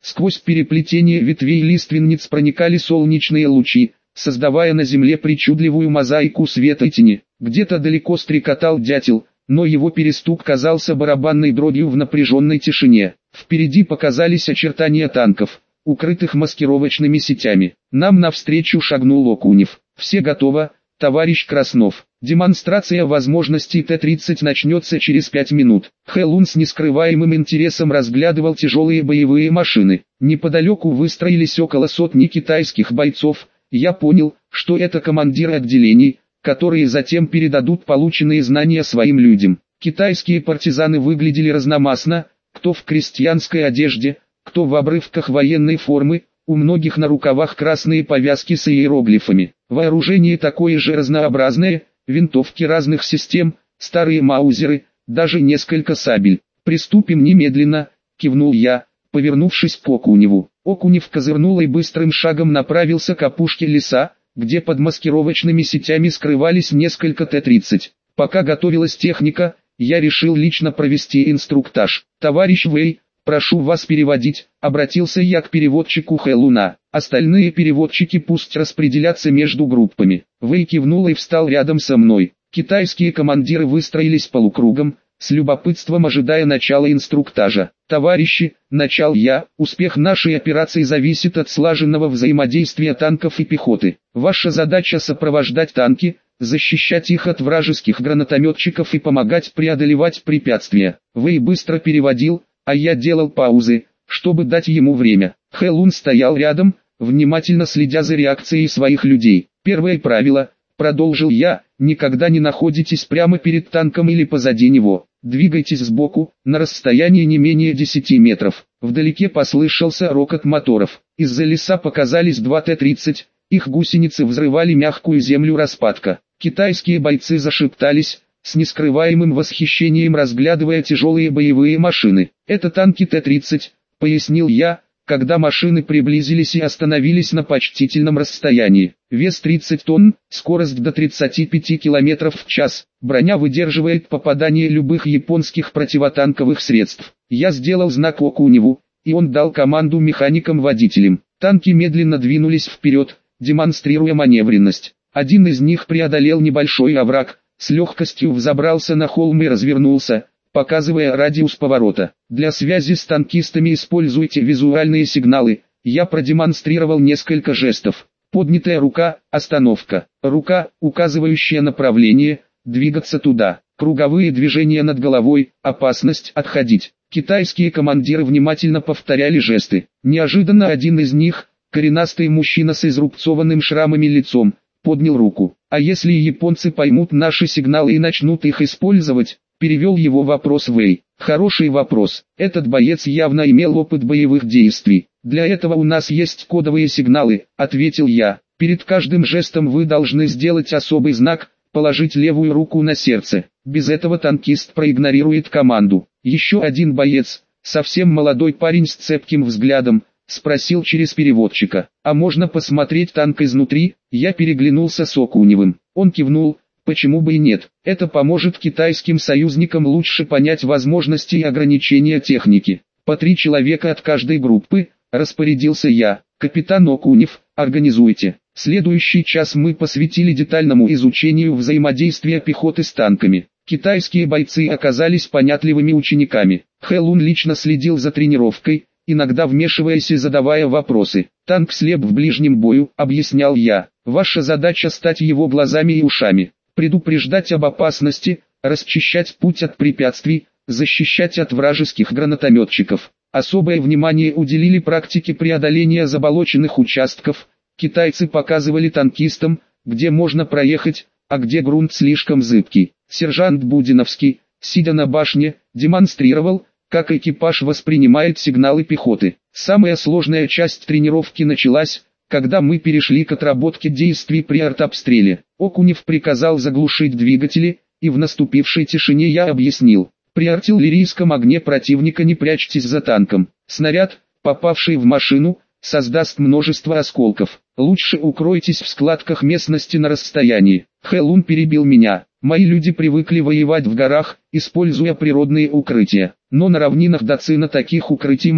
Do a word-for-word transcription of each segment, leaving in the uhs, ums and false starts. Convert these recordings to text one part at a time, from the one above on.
Сквозь переплетение ветвей лиственниц проникали солнечные лучи, создавая на земле причудливую мозаику света и тени. Где-то далеко стрекотал дятел, но его перестук казался барабанной дробью в напряженной тишине. Впереди показались очертания танков, укрытых маскировочными сетями. Нам навстречу шагнул Окунев. «Все готово, товарищ Краснов. Демонстрация возможностей Т тридцать начнется через пять минут». Хэлун с нескрываемым интересом разглядывал тяжелые боевые машины. Неподалеку выстроились около сотни китайских бойцов. Я понял, что это командиры отделений, которые затем передадут полученные знания своим людям. Китайские партизаны выглядели разномастно, кто в крестьянской одежде, кто в обрывках военной формы, у многих на рукавах красные повязки с иероглифами. Вооружение такое же разнообразное, винтовки разных систем, старые маузеры, даже несколько сабель. «Приступим немедленно», — кивнул я, повернувшись к Окуневу. Окунев козырнул и быстрым шагом направился к опушке леса, где под маскировочными сетями скрывались несколько Т тридцать. Пока готовилась техника, я решил лично провести инструктаж. «Товарищ Вэй, прошу вас переводить», — обратился я к переводчику Хэлуна. «Остальные переводчики пусть распределятся между группами». Вэй кивнул и встал рядом со мной. Китайские командиры выстроились полукругом, с любопытством ожидая начала инструктажа. «Товарищи», — начал я, — «успех нашей операции зависит от слаженного взаимодействия танков и пехоты. Ваша задача — сопровождать танки, защищать их от вражеских гранатометчиков и помогать преодолевать препятствия». Вэй быстро переводил, а я делал паузы, чтобы дать ему время. Хэлун стоял рядом, внимательно следя за реакцией своих людей. «Первое правило», — продолжил я, — «никогда не находитесь прямо перед танком или позади него. Двигайтесь сбоку, на расстоянии не менее десяти метров». Вдалеке послышался рокот моторов. Из-за леса показались два Т тридцать, их гусеницы взрывали мягкую землю распадка. Китайские бойцы зашептались, с нескрываемым восхищением разглядывая тяжелые боевые машины. «Это танки Т тридцать», — пояснил я, когда машины приблизились и остановились на почтительном расстоянии. Вес тридцать тонн, скорость до тридцати пяти километров в час, броня выдерживает попадание любых японских противотанковых средств. Я сделал знак Окуневу, и он дал команду механикам-водителям. Танки медленно двинулись вперед, демонстрируя маневренность. Один из них преодолел небольшой овраг, с легкостью взобрался на холм и развернулся, показывая радиус поворота. «Для связи с танкистами используйте визуальные сигналы». Я продемонстрировал несколько жестов. Поднятая рука – остановка. Рука, указывающая направление – двигаться туда. Круговые движения над головой – опасность – отходить. Китайские командиры внимательно повторяли жесты. Неожиданно один из них, коренастый мужчина с изрубцованным шрамами лицом, поднял руку. «А если японцы поймут наши сигналы и начнут их использовать?» — перевел его вопрос Вэй. «Хороший вопрос. Этот боец явно имел опыт боевых действий. Для этого у нас есть кодовые сигналы», — ответил я. «Перед каждым жестом вы должны сделать особый знак, положить левую руку на сердце. Без этого танкист проигнорирует команду». Еще один боец, совсем молодой парень с цепким взглядом, спросил через переводчика: «А можно посмотреть танк изнутри?» Я переглянулся с Окуневым. Он кивнул: «Почему бы и нет? Это поможет китайским союзникам лучше понять возможности и ограничения техники». «По три человека от каждой группы», — распорядился я. «Капитан Окунев, организуйте». Следующий час мы посвятили детальному изучению взаимодействия пехоты с танками. Китайские бойцы оказались понятливыми учениками. Хэлун лично следил за тренировкой, иногда вмешиваясь и задавая вопросы. «Танк слеп в ближнем бою», — объяснял я. «Ваша задача стать его глазами и ушами, предупреждать об опасности, расчищать путь от препятствий, защищать от вражеских гранатометчиков». Особое внимание уделили практике преодоления заболоченных участков. Китайцы показывали танкистам, где можно проехать, а где грунт слишком зыбкий. Сержант Будиновский, сидя на башне, демонстрировал, как экипаж воспринимает сигналы пехоты. Самая сложная часть тренировки началась, когда мы перешли к отработке действий при артобстреле. Окунев приказал заглушить двигатели, и в наступившей тишине я объяснил: при артиллерийском огне противника не прячьтесь за танком. Снаряд, попавший в машину, создаст множество осколков. Лучше укройтесь в складках местности на расстоянии. Хэлун перебил меня. Мои люди привыкли воевать в горах, используя природные укрытия. Но на равнинах Дацина таких укрытий мало.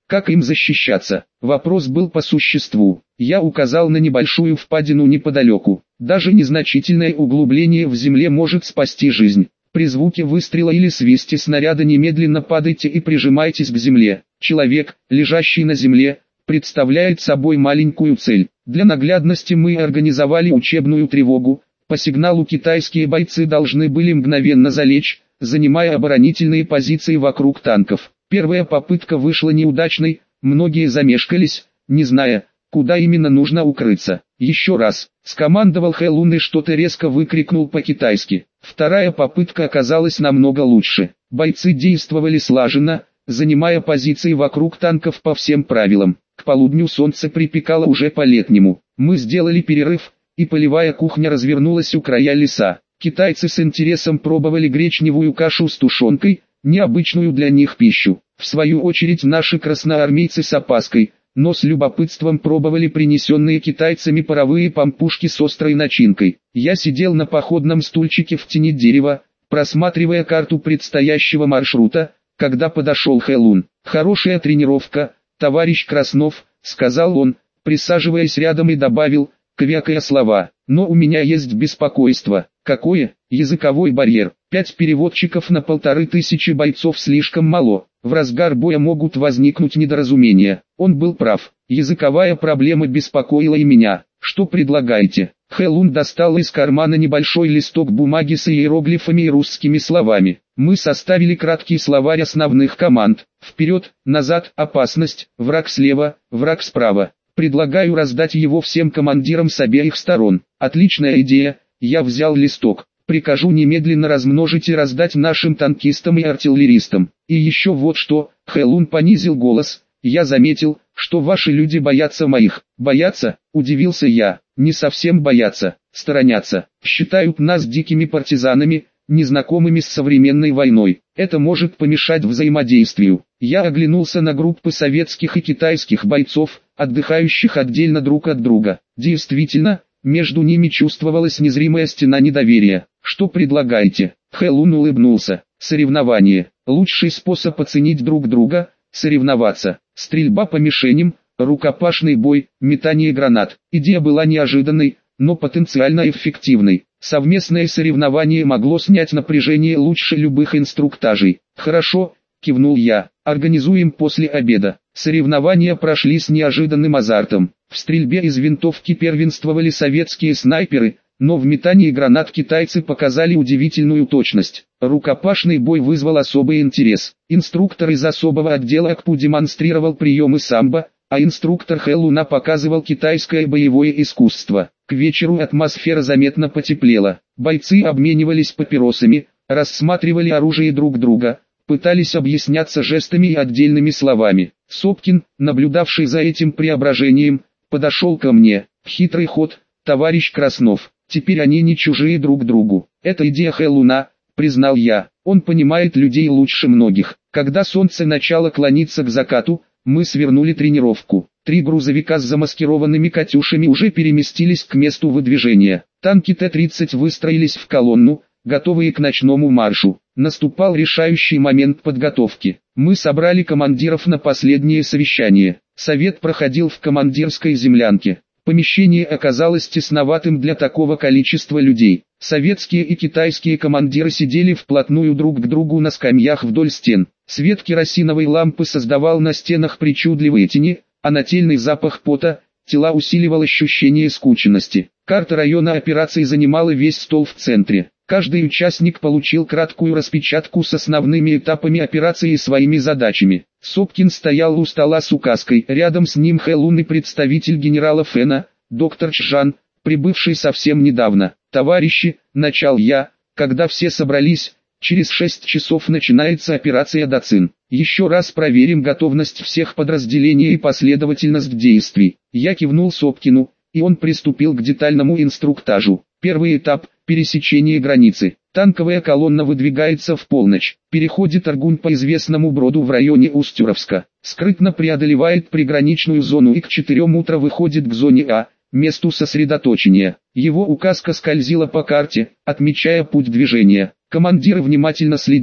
Как им защищаться? Вопрос был по существу. Я указал на небольшую впадину неподалеку. Даже незначительное углубление в земле может спасти жизнь. При звуке выстрела или свисте снаряда немедленно падайте и прижимайтесь к земле. Человек, лежащий на земле, представляет собой маленькую цель. Для наглядности мы организовали учебную тревогу. По сигналу китайские бойцы должны были мгновенно залечь, занимая оборонительные позиции вокруг танков. Первая попытка вышла неудачной, многие замешкались, не зная, куда именно нужно укрыться. Еще раз, скомандовал Хэлун и что-то резко выкрикнул по-китайски. Вторая попытка оказалась намного лучше. Бойцы действовали слаженно, занимая позиции вокруг танков по всем правилам. К полудню солнце припекало уже по-летнему. Мы сделали перерыв, и полевая кухня развернулась у края леса. Китайцы с интересом пробовали гречневую кашу с тушенкой, необычную для них пищу. В свою очередь наши красноармейцы с опаской, но с любопытством пробовали принесенные китайцами паровые пампушки с острой начинкой. Я сидел на походном стульчике в тени дерева, просматривая карту предстоящего маршрута, когда подошел Хэлун. «Хорошая тренировка, товарищ Краснов», — сказал он, присаживаясь рядом, и добавил, квякая слова. «Но у меня есть беспокойство». «Какое?» «Языковой барьер. Пять переводчиков на полторы тысячи бойцов слишком мало. В разгар боя могут возникнуть недоразумения». Он был прав. Языковая проблема беспокоила и меня. «Что предлагаете?» Хэлун достал из кармана небольшой листок бумаги с иероглифами и русскими словами. Мы составили краткий словарь основных команд. Вперед, назад, опасность, враг слева, враг справа. Предлагаю раздать его всем командирам с обеих сторон. Отличная идея. Я взял листок. Прикажу немедленно размножить и раздать нашим танкистам и артиллеристам. И еще вот что. Хэлун понизил голос. Я заметил, что ваши люди боятся моих. Боятся? Удивился я. Не совсем боятся. Сторонятся. Считают нас дикими партизанами, незнакомыми с современной войной. Это может помешать взаимодействию. Я оглянулся на группы советских и китайских бойцов, отдыхающих отдельно друг от друга. Действительно, между ними чувствовалась незримая стена недоверия. «Что предлагаете?» Хэлун улыбнулся. «Соревнование. Лучший способ оценить друг друга – соревноваться. Стрельба по мишеням, рукопашный бой, метание гранат». Идея была неожиданной, но потенциально эффективной. Совместное соревнование могло снять напряжение лучше любых инструктажей. «Хорошо», – кивнул я. «Организуем после обеда». Соревнования прошли с неожиданным азартом. В стрельбе из винтовки первенствовали советские снайперы, но в метании гранат китайцы показали удивительную точность. Рукопашный бой вызвал особый интерес. Инструктор из особого отдела АКПУ демонстрировал приемы самбо, а инструктор Хэлуна показывал китайское боевое искусство. К вечеру атмосфера заметно потеплела. Бойцы обменивались папиросами, рассматривали оружие друг друга, пытались объясняться жестами и отдельными словами. Сопкин, наблюдавший за этим преображением, подошел ко мне. «Хитрый ход, товарищ Краснов. Теперь они не чужие друг другу. Это идея Хэлуна», признал я. «Он понимает людей лучше многих». Когда солнце начало клониться к закату, мы свернули тренировку. Три грузовика с замаскированными «Катюшами» уже переместились к месту выдвижения. Танки Т тридцать выстроились в колонну, готовые к ночному маршу. Наступал решающий момент подготовки. Мы собрали командиров на последнее совещание. Совет проходил в командирской землянке. Помещение оказалось тесноватым для такого количества людей. Советские и китайские командиры сидели вплотную друг к другу на скамьях вдоль стен. Свет керосиновой лампы создавал на стенах причудливые тени, а нательный запах пота, тела усиливал ощущение скученности. Карта района операций занимала весь стол в центре. Каждый участник получил краткую распечатку с основными этапами операции и своими задачами. Сопкин стоял у стола с указкой, рядом с ним Хэлун и представитель генерала Фэна, доктор Чжан, прибывший совсем недавно. «Товарищи», — начал я, когда все собрались, через шесть часов начинается операция Дацин. Еще раз проверим готовность всех подразделений и последовательность действий. Я кивнул Сопкину, и он приступил к детальному инструктажу. Первый этап – пересечение границы. Танковая колонна выдвигается в полночь, переходит Аргунь по известному броду в районе Устюровска, скрытно преодолевает приграничную зону и к четырем утра выходит к зоне А, месту сосредоточения. Его указка скользила по карте, отмечая путь движения. Командиры внимательно следили,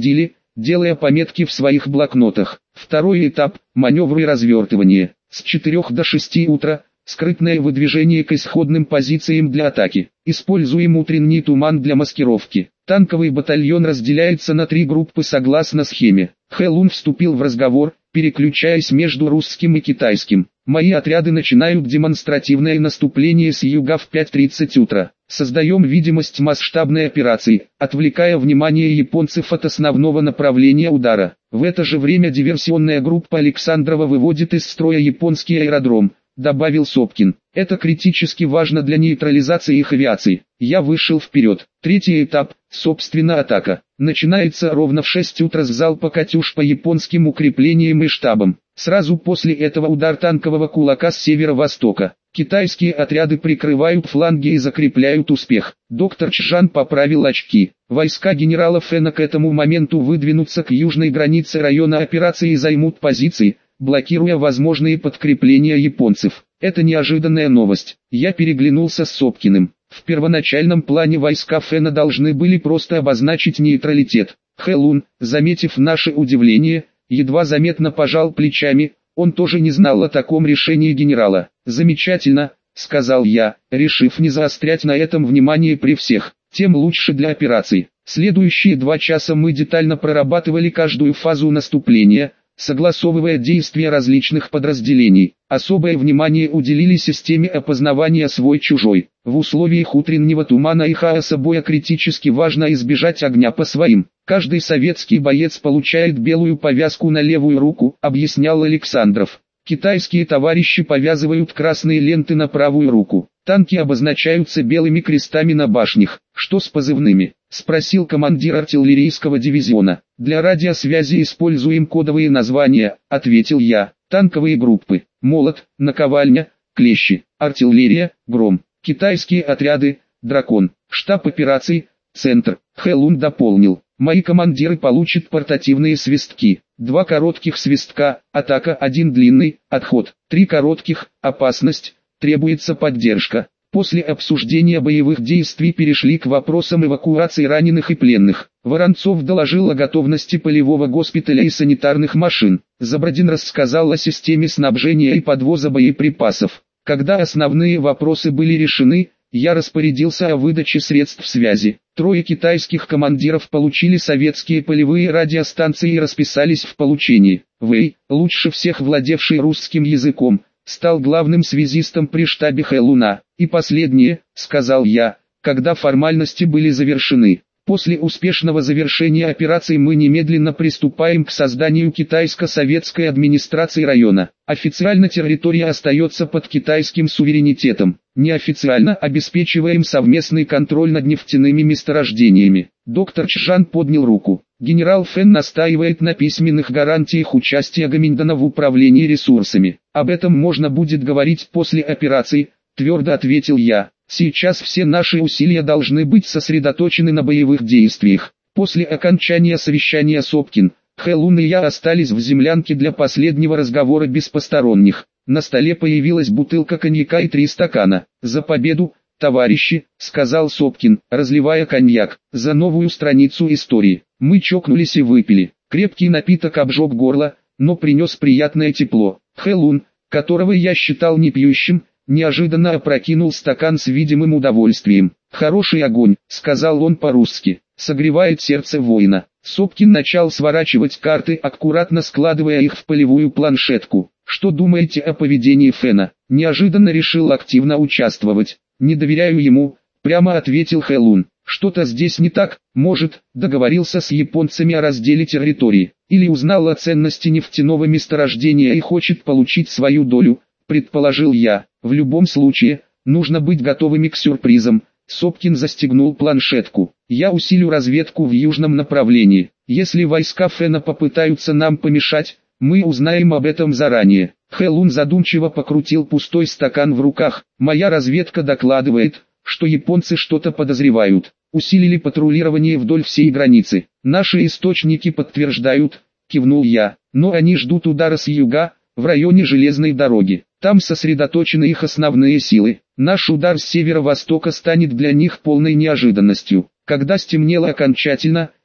делая пометки в своих блокнотах. Второй этап – маневры и развертывание. С четырёх до шести утра – скрытное выдвижение к исходным позициям для атаки. Используем утренний туман для маскировки. Танковый батальон разделяется на три группы согласно схеме. Хэлун вступил в разговор, переключаясь между русским и китайским. Мои отряды начинают демонстративное наступление с юга в пять тридцать утра. Создаем видимость масштабной операции, отвлекая внимание японцев от основного направления удара. В это же время диверсионная группа Александрова выводит из строя японский аэродром, добавил Сопкин. Это критически важно для нейтрализации их авиации. Я вышел вперед. Третий этап, собственно атака, начинается ровно в шесть утра с залпа «Катюш» по японским укреплениям и штабам. Сразу после этого удар танкового кулака с северо-востока. Китайские отряды прикрывают фланги и закрепляют успех. Доктор Чжан поправил очки. Войска генерала Фэна к этому моменту выдвинутся к южной границе района операции и займут позиции, блокируя возможные подкрепления японцев. Это неожиданная новость. Я переглянулся с Сопкиным. В первоначальном плане войска Фэна должны были просто обозначить нейтралитет. Хэлун, заметив наше удивление, едва заметно пожал плечами. Он тоже не знал о таком решении генерала. «Замечательно», — сказал я, решив не заострять на этом внимание при всех. «Тем лучше для операций». Следующие два часа мы детально прорабатывали каждую фазу наступления, согласовывая действия различных подразделений. Особое внимание уделили системе опознавания свой-чужой. В условиях утреннего тумана и хаоса боя критически важно избежать огня по своим. Каждый советский боец получает белую повязку на левую руку, объяснял Александров. Китайские товарищи повязывают красные ленты на правую руку. Танки обозначаются белыми крестами на башнях. Что с позывными? Спросил командир артиллерийского дивизиона. Для радиосвязи используем кодовые названия, ответил я. Танковые группы: Молот, Наковальня, Клещи, артиллерия, Гром. Китайские отряды: Дракон. Штаб операций: Центр. Хэлун дополнил. Мои командиры получат портативные свистки. Два коротких свистка, атака, один длинный, отход. Три коротких, опасность, требуется поддержка. После обсуждения боевых действий перешли к вопросам эвакуации раненых и пленных. Воронцов доложил о готовности полевого госпиталя и санитарных машин. Забродин рассказал о системе снабжения и подвоза боеприпасов. Когда основные вопросы были решены, я распорядился о выдаче средств связи. Трое китайских командиров получили советские полевые радиостанции и расписались в получении. Вэй, лучше всех владевший русским языком, стал главным связистом при штабе Хэлуна. И последнее, сказал я, когда формальности были завершены. После успешного завершения операции мы немедленно приступаем к созданию китайско-советской администрации района. Официально территория остается под китайским суверенитетом. Неофициально обеспечиваем совместный контроль над нефтяными месторождениями. Доктор Чжан поднял руку. Генерал Фэн настаивает на письменных гарантиях участия Гаминьдана в управлении ресурсами. Об этом можно будет говорить после операции, твердо ответил я. Сейчас все наши усилия должны быть сосредоточены на боевых действиях. После окончания совещания Сопкин, Хэлун и я остались в землянке для последнего разговора без посторонних. На столе появилась бутылка коньяка и три стакана. «За победу, товарищи», — сказал Сопкин, разливая коньяк, — «за новую страницу истории». Мы чокнулись и выпили. Крепкий напиток обжег горло, но принес приятное тепло. Хэлун, которого я считал непьющим, неожиданно опрокинул стакан с видимым удовольствием. «Хороший огонь», — сказал он по-русски, — «согревает сердце воина». Сопкин начал сворачивать карты, аккуратно складывая их в полевую планшетку. «Что думаете о поведении Фэна?» Неожиданно решил активно участвовать. «Не доверяю ему», — прямо ответил Хэлун. «Что-то здесь не так, может, договорился с японцами о разделе территории, или узнал о ценности нефтяного месторождения и хочет получить свою долю», предположил я. «В любом случае, нужно быть готовыми к сюрпризам». Сопкин застегнул планшетку. «Я усилю разведку в южном направлении. Если войска Фэна попытаются нам помешать, мы узнаем об этом заранее». Хэлун задумчиво покрутил пустой стакан в руках. «Моя разведка докладывает, что японцы что-то подозревают. Усилили патрулирование вдоль всей границы. Наши источники подтверждают», кивнул я. «Но они ждут удара с юга, в районе железной дороги. Там сосредоточены их основные силы. Наш удар с северо-востока станет для них полной неожиданностью». Когда стемнело окончательно,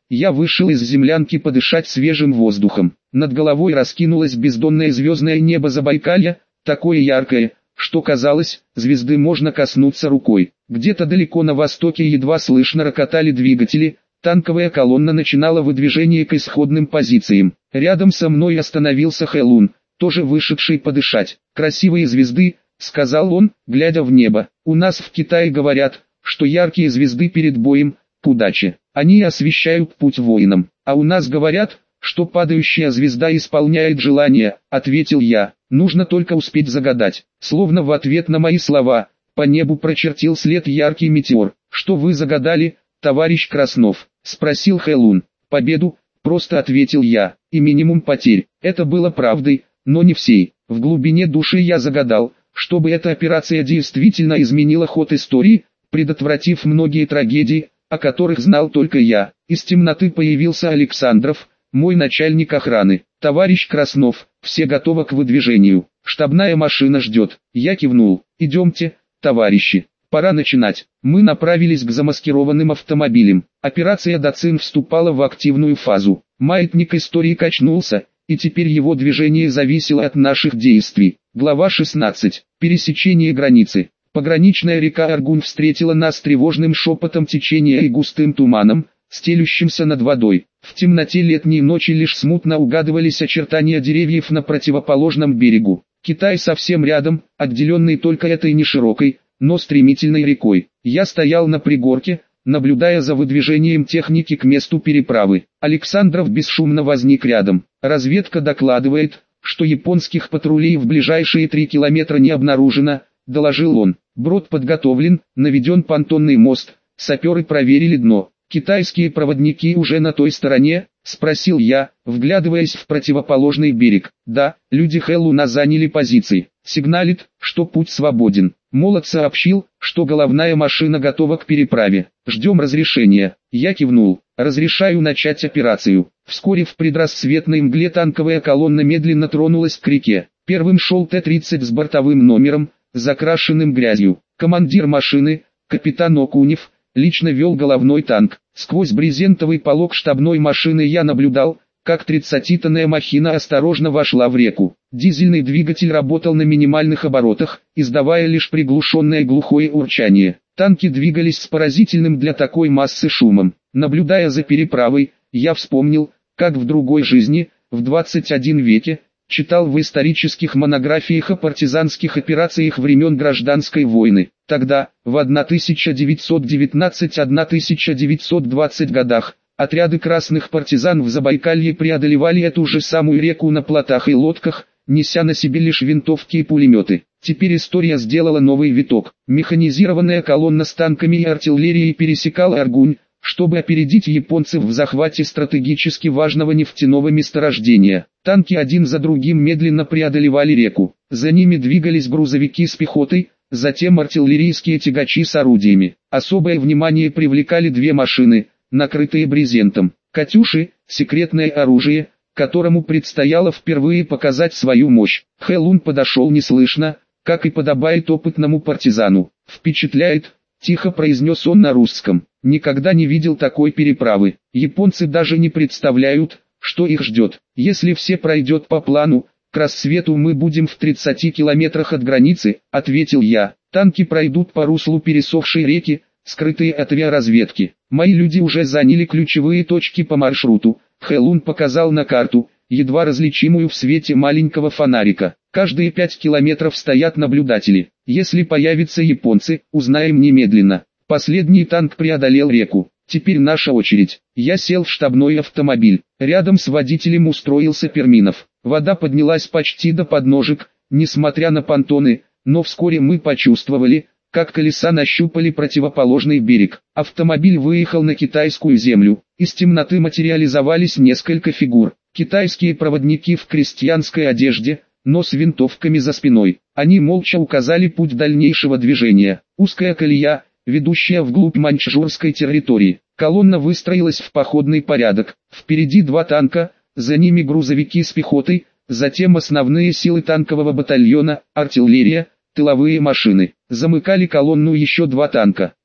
Я вышел из землянки подышать свежим воздухом. Над головой раскинулось бездонное звездное небо Забайкалья, такое яркое, что казалось, звезды можно коснуться рукой. Где-то далеко на востоке едва слышно рокотали двигатели, танковая колонна начинала выдвижение к исходным позициям. Рядом со мной остановился Хэлун, тоже вышедший подышать. «Красивые звезды», — сказал он, глядя в небо. «У нас в Китае говорят, что яркие звезды перед боем — к удаче. Они освещают путь воинам. А у нас говорят, что падающая звезда исполняет желания», — ответил я. «Нужно только успеть загадать». Словно в ответ на мои слова, по небу прочертил след яркий метеор. «Что вы загадали, товарищ Краснов?» — спросил Хэлун. «Победу», — просто ответил я, — «и минимум потерь». Это было правдой, но не всей. В глубине души я загадал, чтобы эта операция действительно изменила ход истории, предотвратив многие трагедии, о которых знал только я. Из темноты появился Александров, мой начальник охраны. «Товарищ Краснов, все готовы к выдвижению. Штабная машина ждет». Я кивнул. «Идемте, товарищи. Пора начинать». Мы направились к замаскированным автомобилям. Операция «Дацин» вступала в активную фазу. Маятник истории качнулся, и теперь его движение зависело от наших действий. Глава шестнадцать. Пересечение границы. Пограничная река Аргунь встретила нас тревожным шепотом течения и густым туманом, стелющимся над водой. В темноте летней ночи лишь смутно угадывались очертания деревьев на противоположном берегу. Китай совсем рядом, отделенный только этой неширокой, но стремительной рекой. Я стоял на пригорке, наблюдая за выдвижением техники к месту переправы. Александров бесшумно возник рядом. «Разведка докладывает, что японских патрулей в ближайшие три километра не обнаружено», — доложил он. «Брод подготовлен, наведен понтонный мост, саперы проверили дно». «Китайские проводники уже на той стороне?» — спросил я, вглядываясь в противоположный берег. «Да, люди Хэлуна заняли позиции. Сигналит, что путь свободен». Молот сообщил, что головная машина готова к переправе. «Ждем разрешения». Я кивнул. «Разрешаю начать операцию». Вскоре в предрассветной мгле танковая колонна медленно тронулась к реке. Первым шел Т тридцать с бортовым номером, закрашенным грязью. Командир машины, капитан Окунев, лично вел головной танк. Сквозь брезентовый полог штабной машины я наблюдал, как тридцатитонная махина осторожно вошла в реку. Дизельный двигатель работал на минимальных оборотах, издавая лишь приглушенное глухое урчание. Танки двигались с поразительным для такой массы шумом. Наблюдая за переправой, я вспомнил, как в другой жизни, в двадцать первом веке, читал в исторических монографиях о партизанских операциях времен Гражданской войны. Тогда, в тысяча девятьсот девятнадцатом — тысяча девятьсот двадцатом годах, отряды красных партизан в Забайкалье преодолевали эту же самую реку на плотах и лодках, неся на себе лишь винтовки и пулеметы. Теперь история сделала новый виток. Механизированная колонна с танками и артиллерией пересекала Аргунь, чтобы опередить японцев в захвате стратегически важного нефтяного месторождения. Танки один за другим медленно преодолевали реку. За ними двигались грузовики с пехотой, затем артиллерийские тягачи с орудиями. Особое внимание привлекали две машины, накрытые брезентом. «Катюши» — секретное оружие, которому предстояло впервые показать свою мощь. Хэлун подошел неслышно, как и подобает опытному партизану. «Впечатляет», — тихо произнес он на русском. «Никогда не видел такой переправы. Японцы даже не представляют, что их ждет. Если все пройдет по плану, к рассвету мы будем в тридцати километрах от границы», — ответил я. «Танки пройдут по руслу пересохшей реки, скрытые от авиаразведки. Мои люди уже заняли ключевые точки по маршруту». Хэлун показал на карту, едва различимую в свете маленького фонарика. «Каждые пять километров стоят наблюдатели. Если появятся японцы, узнаем немедленно». Последний танк преодолел реку. Теперь наша очередь. Я сел в штабной автомобиль. Рядом с водителем устроился Перминов. Вода поднялась почти до подножек, несмотря на понтоны, но вскоре мы почувствовали, как колеса нащупали противоположный берег. Автомобиль выехал на китайскую землю. Из темноты материализовались несколько фигур. Китайские проводники в крестьянской одежде, но с винтовками за спиной. Они молча указали путь дальнейшего движения. Узкая колея, ведущая вглубь маньчжурской территории. Колонна выстроилась в походный порядок. Впереди два танка, за ними грузовики с пехотой, затем основные силы танкового батальона, артиллерия, тыловые машины. Замыкали колонну еще два танка.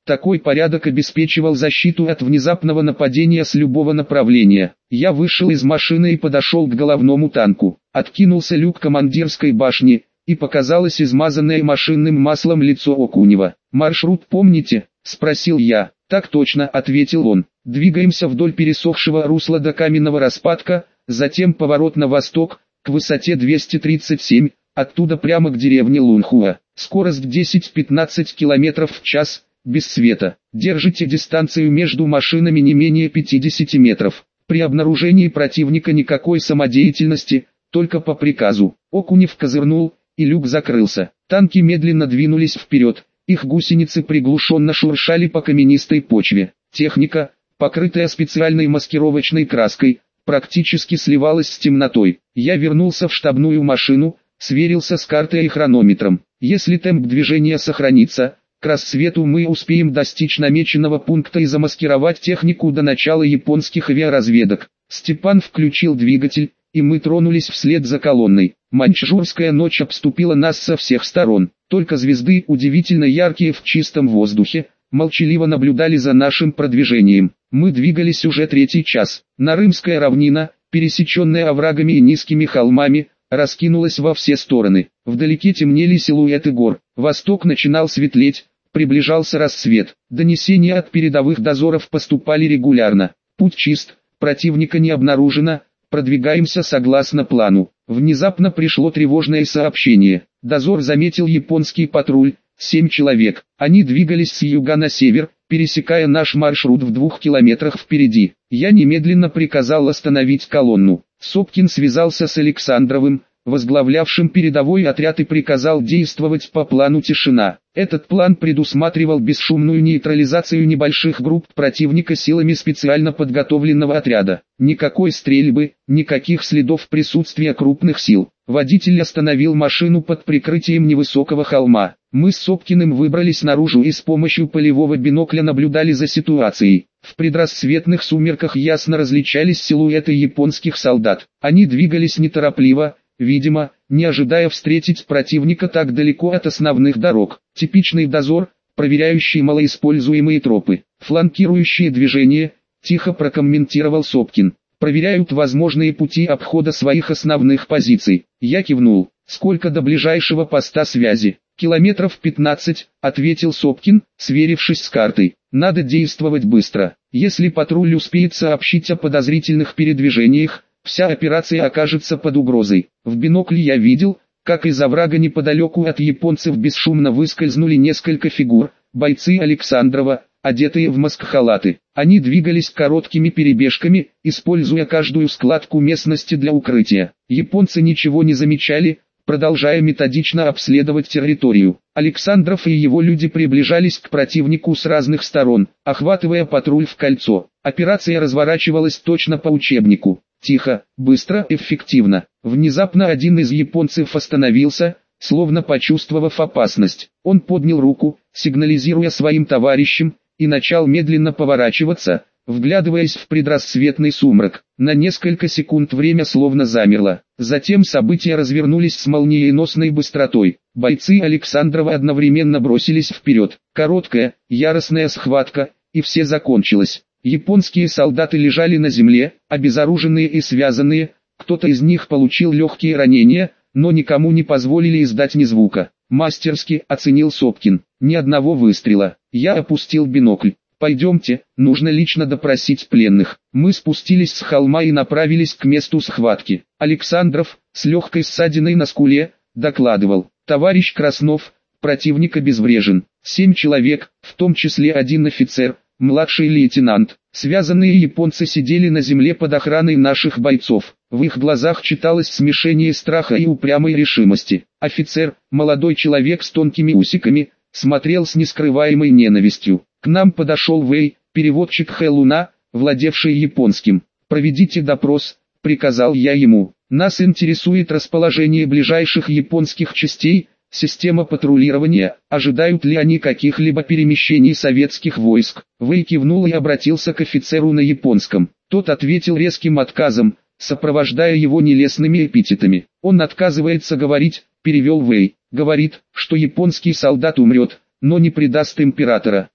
Такой порядок обеспечивал защиту от внезапного нападения с любого направления. Я вышел из машины и подошел к головному танку. Откинулся люк командирской башни, и показалось измазанное машинным маслом лицо Окунева. «Маршрут помните?» – спросил я. «Так точно», – ответил он. «Двигаемся вдоль пересохшего русла до каменного распадка, затем поворот на восток, к высоте двести тридцать семь, оттуда прямо к деревне Лунхуа. Скорость десять-пятнадцать километров в час, без света. Держите дистанцию между машинами не менее пятидесяти метров. При обнаружении противника никакой самодеятельности, только по приказу». Окунев козырнул, и люк закрылся. Танки медленно двинулись вперед, их гусеницы приглушенно шуршали по каменистой почве. Техника, покрытая специальной маскировочной краской, практически сливалась с темнотой. Я вернулся в штабную машину, сверился с картой и хронометром. Если темп движения сохранится, к рассвету мы успеем достичь намеченного пункта и замаскировать технику до начала японских авиаразведок. Степан включил двигатель, и мы тронулись вслед за колонной. Маньчжурская ночь обступила нас со всех сторон. Только звезды, удивительно яркие в чистом воздухе, молчаливо наблюдали за нашим продвижением. Мы двигались уже третий час. Нарымская равнина, пересеченная оврагами и низкими холмами, раскинулась во все стороны. Вдалеке темнели силуэты гор. Восток начинал светлеть, приближался рассвет. Донесения от передовых дозоров поступали регулярно. Путь чист, противника не обнаружено, продвигаемся согласно плану. Внезапно пришло тревожное сообщение. Дозор заметил японский патруль, семь человек. Они двигались с юга на север, пересекая наш маршрут в двух километрах впереди. Я немедленно приказал остановить колонну. Сопкин связался с Александровым, возглавлявшим передовой отряд, и приказал действовать по плану «Тишина». Этот план предусматривал бесшумную нейтрализацию небольших групп противника силами специально подготовленного отряда. Никакой стрельбы, никаких следов присутствия крупных сил. Водитель остановил машину под прикрытием невысокого холма. Мы с Сопкиным выбрались наружу и с помощью полевого бинокля наблюдали за ситуацией. В предрассветных сумерках ясно различались силуэты японских солдат. Они двигались неторопливо, видимо, не ожидая встретить противника так далеко от основных дорог. Типичный дозор, проверяющий малоиспользуемые тропы. Фланкирующие движения, тихо прокомментировал Сопкин. Проверяют возможные пути обхода своих основных позиций. Я кивнул. Сколько до ближайшего поста связи? Километров пятнадцать, ответил Сопкин, сверившись с картой. Надо действовать быстро. Если патруль успеет сообщить о подозрительных передвижениях, вся операция окажется под угрозой. В бинокле я видел, как из оврага неподалеку от японцев бесшумно выскользнули несколько фигур, бойцы Александрова, одетые в маскхалаты. Они двигались короткими перебежками, используя каждую складку местности для укрытия. Японцы ничего не замечали, продолжая методично обследовать территорию. Александров и его люди приближались к противнику с разных сторон, охватывая патруль в кольцо. Операция разворачивалась точно по учебнику. Тихо, быстро, эффективно. Внезапно один из японцев остановился, словно почувствовав опасность. Он поднял руку, сигнализируя своим товарищам, и начал медленно поворачиваться, вглядываясь в предрассветный сумрак. На несколько секунд время словно замерло. Затем события развернулись с молниеносной быстротой. Бойцы Александрова одновременно бросились вперед. Короткая, яростная схватка, и все закончилось. Японские солдаты лежали на земле, обезоруженные и связанные, кто-то из них получил легкие ранения, но никому не позволили издать ни звука. Мастерски оценил Сопкин. Ни одного выстрела. Я опустил бинокль. Пойдемте, нужно лично допросить пленных. Мы спустились с холма и направились к месту схватки. Александров, с легкой ссадиной на скуле, докладывал. Товарищ Краснов, противник обезврежен. Семь человек, в том числе один офицер, младший лейтенант. Связанные японцы сидели на земле под охраной наших бойцов. В их глазах читалось смешение страха и упрямой решимости. Офицер, молодой человек с тонкими усиками, смотрел с нескрываемой ненавистью. К нам подошел Вэй, переводчик Хэ Луна, владевший японским. «Проведите допрос», — приказал я ему. «Нас интересует расположение ближайших японских частей, система патрулирования, ожидают ли они каких-либо перемещений советских войск». Вэй кивнул и обратился к офицеру на японском. Тот ответил резким отказом, сопровождая его нелестными эпитетами. «Он отказывается говорить», — перевел Вэй. «Говорит, что японский солдат умрет, но не предаст императора».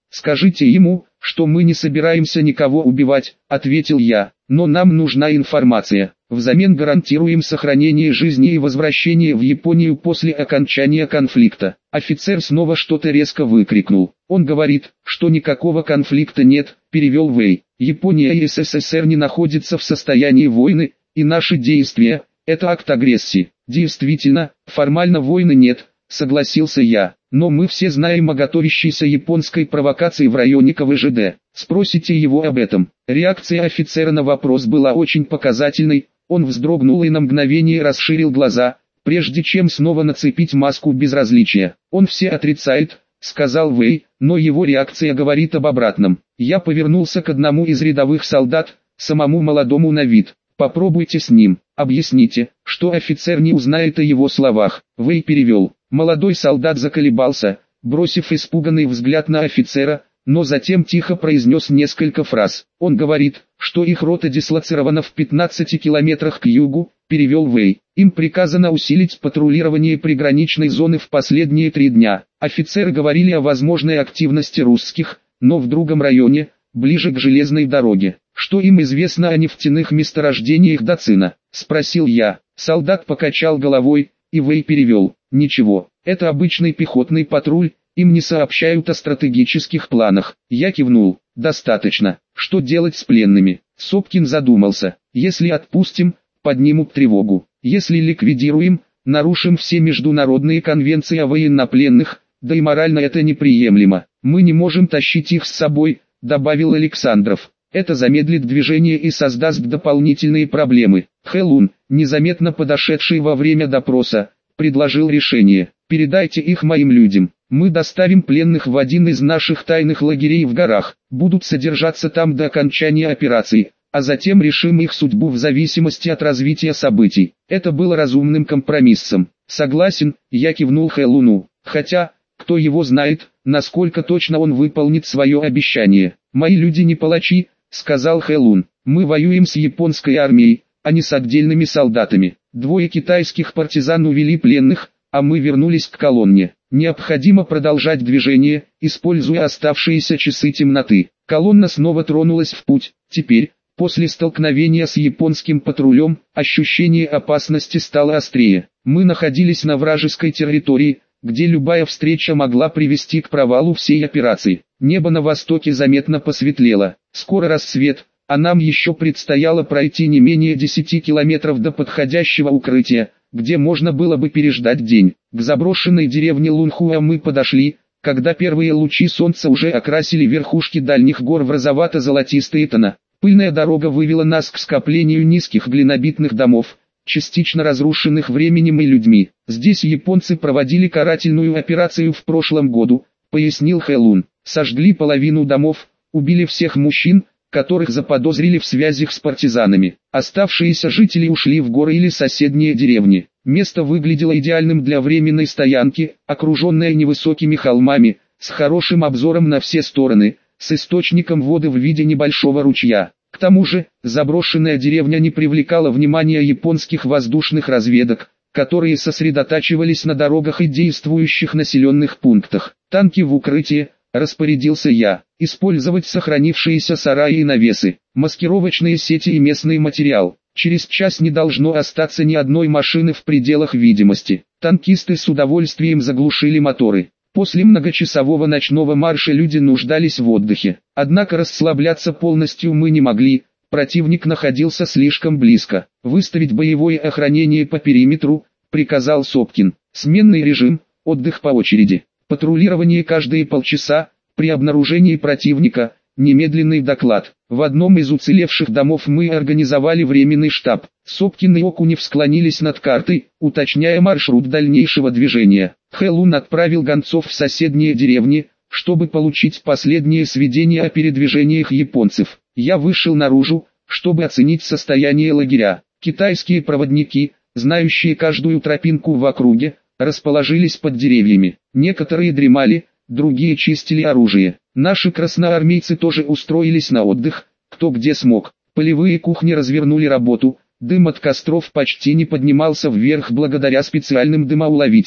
«Скажите ему, что мы не собираемся никого убивать», — ответил я, — «но нам нужна информация. Взамен гарантируем сохранение жизни и возвращение в Японию после окончания конфликта». Офицер снова что-то резко выкрикнул. «Он говорит, что никакого конфликта нет», — перевел Вэй. «Япония и СССР не находятся в состоянии войны, и наши действия — это акт агрессии». «Действительно, формально войны нет», — согласился я. «Но мы все знаем о готовящейся японской провокации в районе ка вэ жэ дэ. Спросите его об этом». Реакция офицера на вопрос была очень показательной. Он вздрогнул и на мгновение расширил глаза, прежде чем снова нацепить маску безразличия. «Он все отрицает», — сказал Вэй, но его реакция говорит об обратном. Я повернулся к одному из рядовых солдат, самому молодому на вид. «Попробуйте с ним, объясните, что офицер не узнает о его словах». Вэй перевел. Молодой солдат заколебался, бросив испуганный взгляд на офицера, но затем тихо произнес несколько фраз. «Он говорит, что их рота дислоцирована в пятнадцати километрах к югу», — перевел Вэй. «Им приказано усилить патрулирование приграничной зоны в последние три дня». Офицеры говорили о возможной активности русских, но в другом районе, ближе к железной дороге. «Что им известно о нефтяных месторождениях Дацина?» — спросил я. Солдат покачал головой, и Вэй перевел. «Ничего, это обычный пехотный патруль, им не сообщают о стратегических планах». Я кивнул. «Достаточно. Что делать с пленными?» Сопкин задумался. «Если отпустим, поднимут тревогу. Если ликвидируем, нарушим все международные конвенции о военнопленных, да и морально это неприемлемо. Мы не можем тащить их с собой», — добавил Александров. «Это замедлит движение и создаст дополнительные проблемы». Хэлун, незаметно подошедший во время допроса, предложил решение. «Передайте их моим людям. Мы доставим пленных в один из наших тайных лагерей в горах, будут содержаться там до окончания операции, а затем решим их судьбу в зависимости от развития событий». Это было разумным компромиссом. «Согласен», — я кивнул Хэлуну. «Хотя, кто его знает, насколько точно он выполнит свое обещание». «Мои люди не палачи», — сказал Хэлун. «Мы воюем с японской армией, а не с отдельными солдатами. Двое китайских партизан увели пленных, а мы вернулись к колонне. Необходимо продолжать движение, используя оставшиеся часы темноты». Колонна снова тронулась в путь. Теперь, после столкновения с японским патрулем, ощущение опасности стало острее. Мы находились на вражеской территории, где любая встреча могла привести к провалу всей операции. Небо на востоке заметно посветлело. Скоро рассвет, а нам еще предстояло пройти не менее десяти километров до подходящего укрытия, где можно было бы переждать день. К заброшенной деревне Лунхуа мы подошли, когда первые лучи солнца уже окрасили верхушки дальних гор в розовато-золотистые тона. Пыльная дорога вывела нас к скоплению низких глинобитных домов, частично разрушенных временем и людьми. «Здесь японцы проводили карательную операцию в прошлом году», — пояснил Хэлун. «Сожгли половину домов, убили всех мужчин, которых заподозрили в связях с партизанами. Оставшиеся жители ушли в горы или соседние деревни. Место выглядело идеальным для временной стоянки, окруженное невысокими холмами, с хорошим обзором на все стороны, с источником воды в виде небольшого ручья. К тому же, заброшенная деревня не привлекала внимания японских воздушных разведок, которые сосредотачивались на дорогах и действующих населенных пунктах. «Танки в укрытии», — распорядился я, — «использовать сохранившиеся сараи и навесы, маскировочные сети и местный материал. Через час не должно остаться ни одной машины в пределах видимости». Танкисты с удовольствием заглушили моторы. После многочасового ночного марша люди нуждались в отдыхе. Однако расслабляться полностью мы не могли, противник находился слишком близко. «Выставить боевое охранение по периметру», — приказал Сопкин. «Сменный режим, отдых по очереди. Патрулирование каждые полчаса, при обнаружении противника, немедленный доклад». В одном из уцелевших домов мы организовали временный штаб. Сопкин и Окунев склонились над картой, уточняя маршрут дальнейшего движения. Хэлун отправил гонцов в соседние деревни, чтобы получить последние сведения о передвижениях японцев. Я вышел наружу, чтобы оценить состояние лагеря. Китайские проводники, знающие каждую тропинку в округе, расположились под деревьями. Некоторые дремали, другие чистили оружие. Наши красноармейцы тоже устроились на отдых, кто где смог. Полевые кухни развернули работу, дым от костров почти не поднимался вверх благодаря специальным дымоуловителям.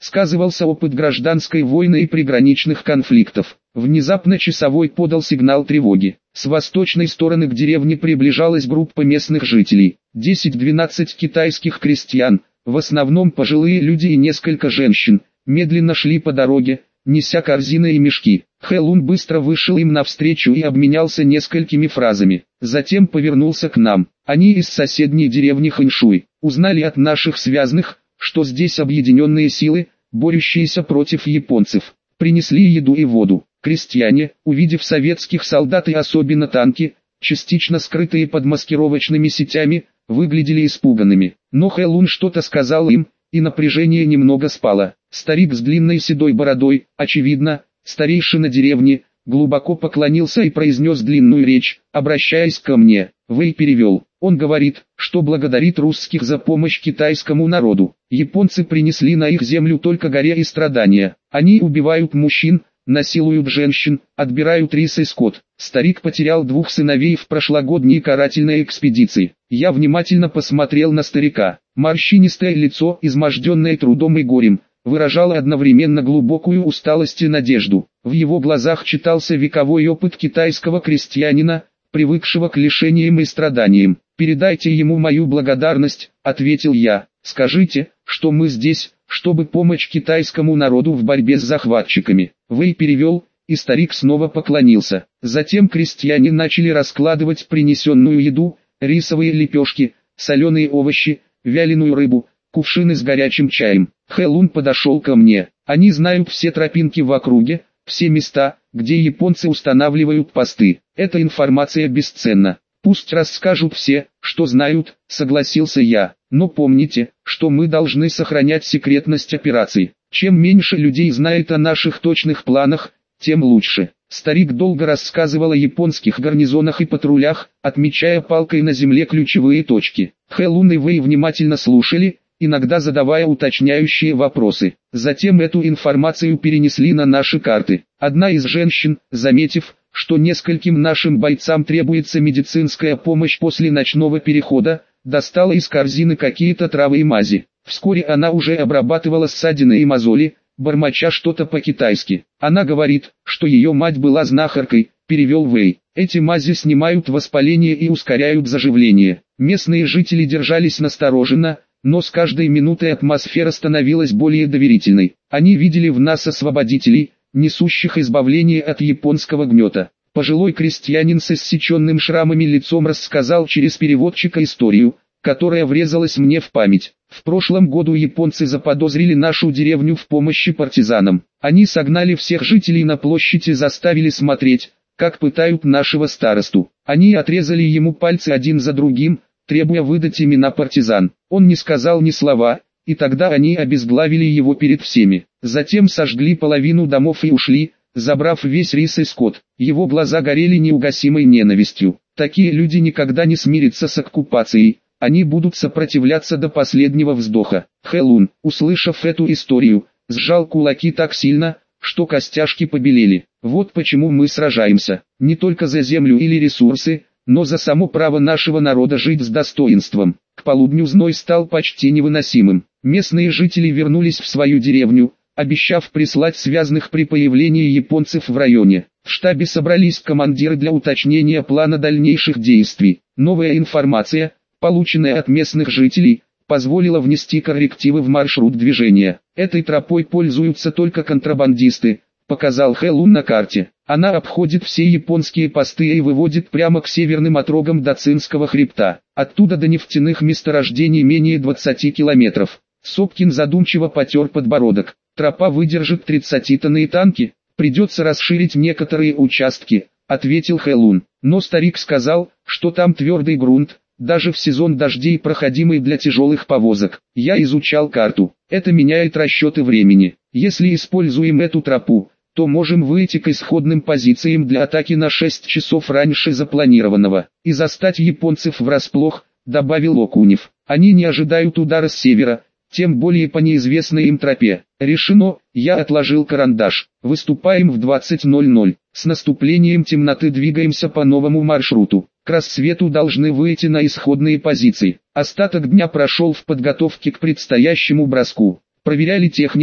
сказывался опыт гражданской войны и приграничных конфликтов. Внезапно часовой подал сигнал тревоги. С восточной стороны к деревне приближалась группа местных жителей. десять-двенадцать китайских крестьян, в основном пожилые люди и несколько женщин, медленно шли по дороге, неся корзины и мешки. Хэлун быстро вышел им навстречу и обменялся несколькими фразами. Затем повернулся к нам. Они из соседней деревни Хэншуй. Узнали от наших связных, что здесь объединенные силы, борющиеся против японцев. Принесли еду и воду. Крестьяне, увидев советских солдат и особенно танки, частично скрытые под маскировочными сетями, выглядели испуганными. Но Хэлун что-то сказал им, и напряжение немного спало. Старик с длинной седой бородой, очевидно, старейшина деревни, глубоко поклонился и произнес длинную речь, обращаясь ко мне. Вэй перевел. Он говорит, что благодарит русских за помощь китайскому народу. Японцы принесли на их землю только горе и страдания. Они убивают мужчин, насилуют женщин, отбирают рис и скот. Старик потерял двух сыновей в прошлогодней карательной экспедиции. Я внимательно посмотрел на старика. Морщинистое лицо, изможденное трудом и горем, выражало одновременно глубокую усталость и надежду. В его глазах читался вековой опыт китайского крестьянина, привыкшего к лишениям и страданиям. «Передайте ему мою благодарность», — ответил я. «Скажите, что мы здесь, чтобы помочь китайскому народу в борьбе с захватчиками». Вэй перевел, и старик снова поклонился. Затем крестьяне начали раскладывать принесенную еду, рисовые лепешки, соленые овощи, вяленую рыбу, кувшины с горячим чаем. Хэлун подошел ко мне. Они знают все тропинки в округе, все места, где японцы устанавливают посты. Эта информация бесценна. Пусть расскажут все, что знают, согласился я. Но помните, что мы должны сохранять секретность операций. Чем меньше людей знает о наших точных планах, тем лучше. Старик долго рассказывал о японских гарнизонах и патрулях, отмечая палкой на земле ключевые точки. Хэлун и Вэй внимательно слушали, иногда задавая уточняющие вопросы. Затем эту информацию перенесли на наши карты. Одна из женщин, заметив, что нескольким нашим бойцам требуется медицинская помощь после ночного перехода, достала из корзины какие-то травы и мази. Вскоре она уже обрабатывала ссадины и мозоли, бормоча что-то по-китайски. Она говорит, что ее мать была знахаркой, перевел Вэй. Эти мази снимают воспаление и ускоряют заживление. Местные жители держались настороженно, но с каждой минутой атмосфера становилась более доверительной. Они видели в нас освободителей, несущих избавление от японского гнета. Пожилой крестьянин с иссеченным шрамами лицом рассказал через переводчика историю, которая врезалась мне в память. В прошлом году японцы заподозрили нашу деревню в помощи партизанам. Они согнали всех жителей на площадь и заставили смотреть, как пытают нашего старосту. Они отрезали ему пальцы один за другим, требуя выдать имена партизан. Он не сказал ни слова, и тогда они обезглавили его перед всеми. Затем сожгли половину домов и ушли, забрав весь рис и скот. Его глаза горели неугасимой ненавистью. Такие люди никогда не смирятся с оккупацией. Они будут сопротивляться до последнего вздоха. Хэлун, услышав эту историю, сжал кулаки так сильно, что костяшки побелели. Вот почему мы сражаемся. Не только за землю или ресурсы, но за само право нашего народа жить с достоинством. К полудню зной стал почти невыносимым. Местные жители вернулись в свою деревню, обещав прислать связных при появлении японцев в районе. В штабе собрались командиры для уточнения плана дальнейших действий. Новая информация, полученная от местных жителей, позволила внести коррективы в маршрут движения. Этой тропой пользуются только контрабандисты, показал Хэлун на карте. Она обходит все японские посты и выводит прямо к северным отрогам Дацинского хребта. Оттуда до нефтяных месторождений менее двадцати километров. Сопкин задумчиво потер подбородок. Тропа выдержит тридцатитонные танки, придется расширить некоторые участки, ответил Хэлун. Но старик сказал, что там твердый грунт, даже в сезон дождей проходимый для тяжелых повозок. Я изучал карту. Это меняет расчеты времени. Если используем эту тропу, то можем выйти к исходным позициям для атаки на шесть часов раньше запланированного. И застать японцев врасплох, добавил Окунев. Они не ожидают удара с севера, тем более по неизвестной им тропе. Решено, я отложил карандаш. Выступаем в двадцать ноль ноль. С наступлением темноты двигаемся по новому маршруту. К рассвету должны выйти на исходные позиции. Остаток дня прошел в подготовке к предстоящему броску. Проверяли технику,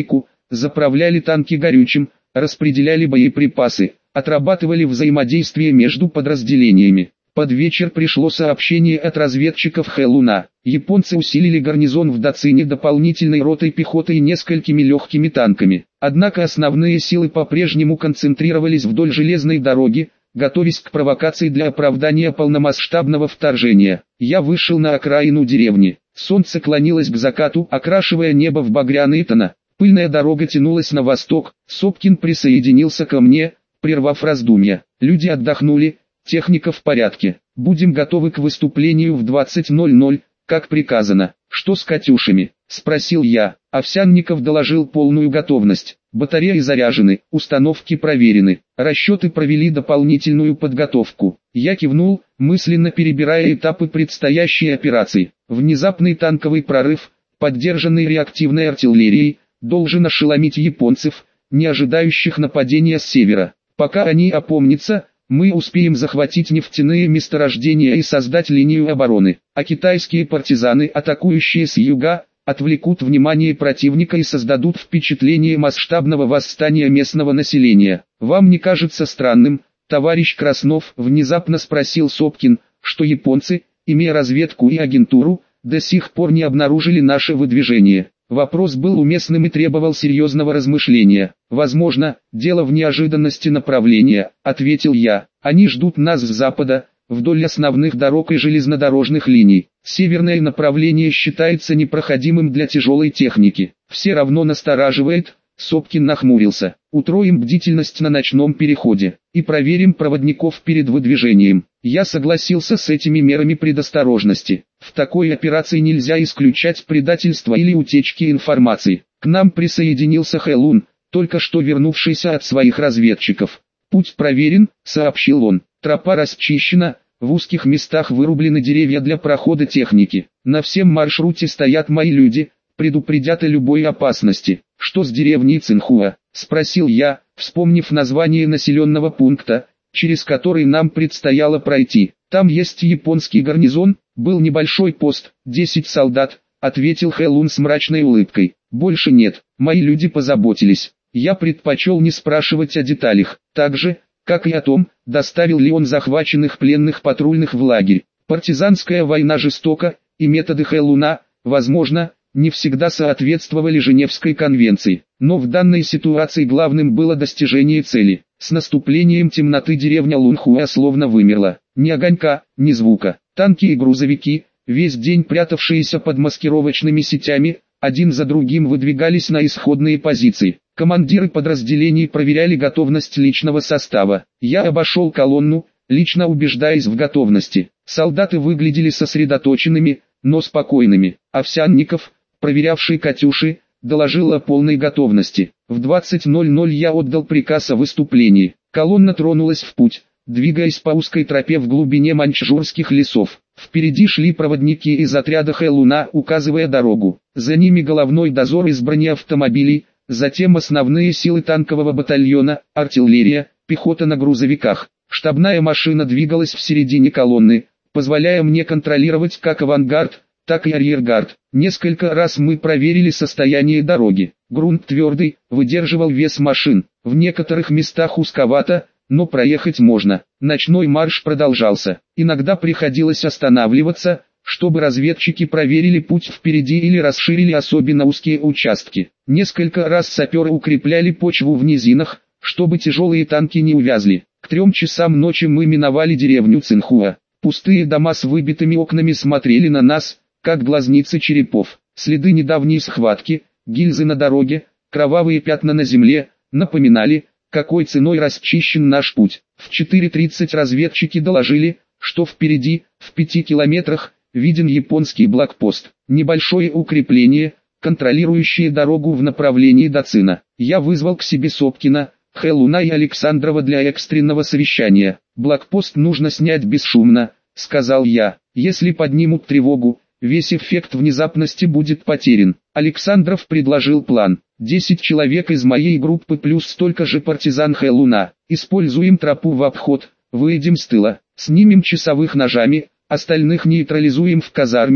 заправляли танки горючим, распределяли боеприпасы, отрабатывали взаимодействие между подразделениями. Под вечер пришло сообщение от разведчиков Хэлуна. Японцы усилили гарнизон в Дацине дополнительной ротой пехоты и несколькими легкими танками. Однако основные силы по-прежнему концентрировались вдоль железной дороги, готовясь к провокации для оправдания полномасштабного вторжения. Я вышел на окраину деревни. Солнце клонилось к закату, окрашивая небо в багряные тона. Пыльная дорога тянулась на восток. Сопкин присоединился ко мне, прервав раздумья. Люди отдохнули, техника в порядке. Будем готовы к выступлению в двадцать ноль ноль, как приказано. Что с «Катюшами»? Спросил я. Овсянников доложил полную готовность. Батареи заряжены, установки проверены. Расчеты провели дополнительную подготовку. Я кивнул, мысленно перебирая этапы предстоящей операции. Внезапный танковый прорыв, поддержанный реактивной артиллерией, должен ошеломить японцев, не ожидающих нападения с севера. Пока они опомнятся, мы успеем захватить нефтяные месторождения и создать линию обороны, а китайские партизаны, атакующие с юга, отвлекут внимание противника и создадут впечатление масштабного восстания местного населения. Вам не кажется странным, товарищ Краснов, внезапно спросил Сопкин, что японцы, имея разведку и агентуру, до сих пор не обнаружили наше выдвижение? Вопрос был уместным и требовал серьезного размышления. «Возможно, дело в неожиданности направления», — ответил я. «Они ждут нас с запада, вдоль основных дорог и железнодорожных линий. Северное направление считается непроходимым для тяжелой техники. Все равно настораживает». Сопкин нахмурился. «Утроим бдительность на ночном переходе и проверим проводников перед выдвижением». Я согласился с этими мерами предосторожности. В такой операции нельзя исключать предательство или утечки информации. К нам присоединился Хэлун, только что вернувшийся от своих разведчиков. «Путь проверен», — сообщил он. «Тропа расчищена, в узких местах вырублены деревья для прохода техники. На всем маршруте стоят мои люди, предупредят о любой опасности». «Что с деревней Цинхуа?» — спросил я, вспомнив название населенного пункта, через который нам предстояло пройти. «Там есть японский гарнизон, был небольшой пост, десять солдат», — ответил Хэлун с мрачной улыбкой. «Больше нет, мои люди позаботились». Я предпочел не спрашивать о деталях, так же, как и о том, доставил ли он захваченных пленных патрульных в лагерь. Партизанская война жестока, и методы Хэлуна, возможно, не всегда соответствовали Женевской конвенции, но в данной ситуации главным было достижение цели. С наступлением темноты деревня Лунхуа словно вымерла. Ни огонька, ни звука. Танки и грузовики, весь день прятавшиеся под маскировочными сетями, один за другим выдвигались на исходные позиции. Командиры подразделений проверяли готовность личного состава. Я обошел колонну, лично убеждаясь в готовности. Солдаты выглядели сосредоточенными, но спокойными. Овсянников, проверявший «Катюши», доложил о полной готовности. В двадцать ноль ноль я отдал приказ о выступлении. Колонна тронулась в путь, двигаясь по узкой тропе в глубине маньчжурских лесов. Впереди шли проводники из отряда Хэлуна, указывая дорогу. За ними головной дозор из бронеавтомобилей, затем основные силы танкового батальона, артиллерия, пехота на грузовиках. Штабная машина двигалась в середине колонны, позволяя мне контролировать как авангард, так и арьергард. Несколько раз мы проверили состояние дороги. Грунт твердый, выдерживал вес машин. В некоторых местах узковато, но проехать можно. Ночной марш продолжался. Иногда приходилось останавливаться, чтобы разведчики проверили путь впереди или расширили особенно узкие участки. Несколько раз саперы укрепляли почву в низинах, чтобы тяжелые танки не увязли. К трем часам ночи мы миновали деревню Цинхуа. Пустые дома с выбитыми окнами смотрели на нас, как глазницы черепов. Следы недавней схватки, гильзы на дороге, кровавые пятна на земле, напоминали, какой ценой расчищен наш путь. В четыре тридцать разведчики доложили, что впереди, в пяти километрах, виден японский блокпост. Небольшое укрепление, контролирующее дорогу в направлении Дацина. Я вызвал к себе Сопкина, Хэлуна и Александрова для экстренного совещания. «Блокпост нужно снять бесшумно», — сказал я. «Если поднимут тревогу, весь эффект внезапности будет потерян». Александров предложил план. десять человек из моей группы плюс столько же партизан Хэлуна. Используем тропу в обход, выйдем с тыла, снимем часовых ножами, остальных нейтрализуем в казарме,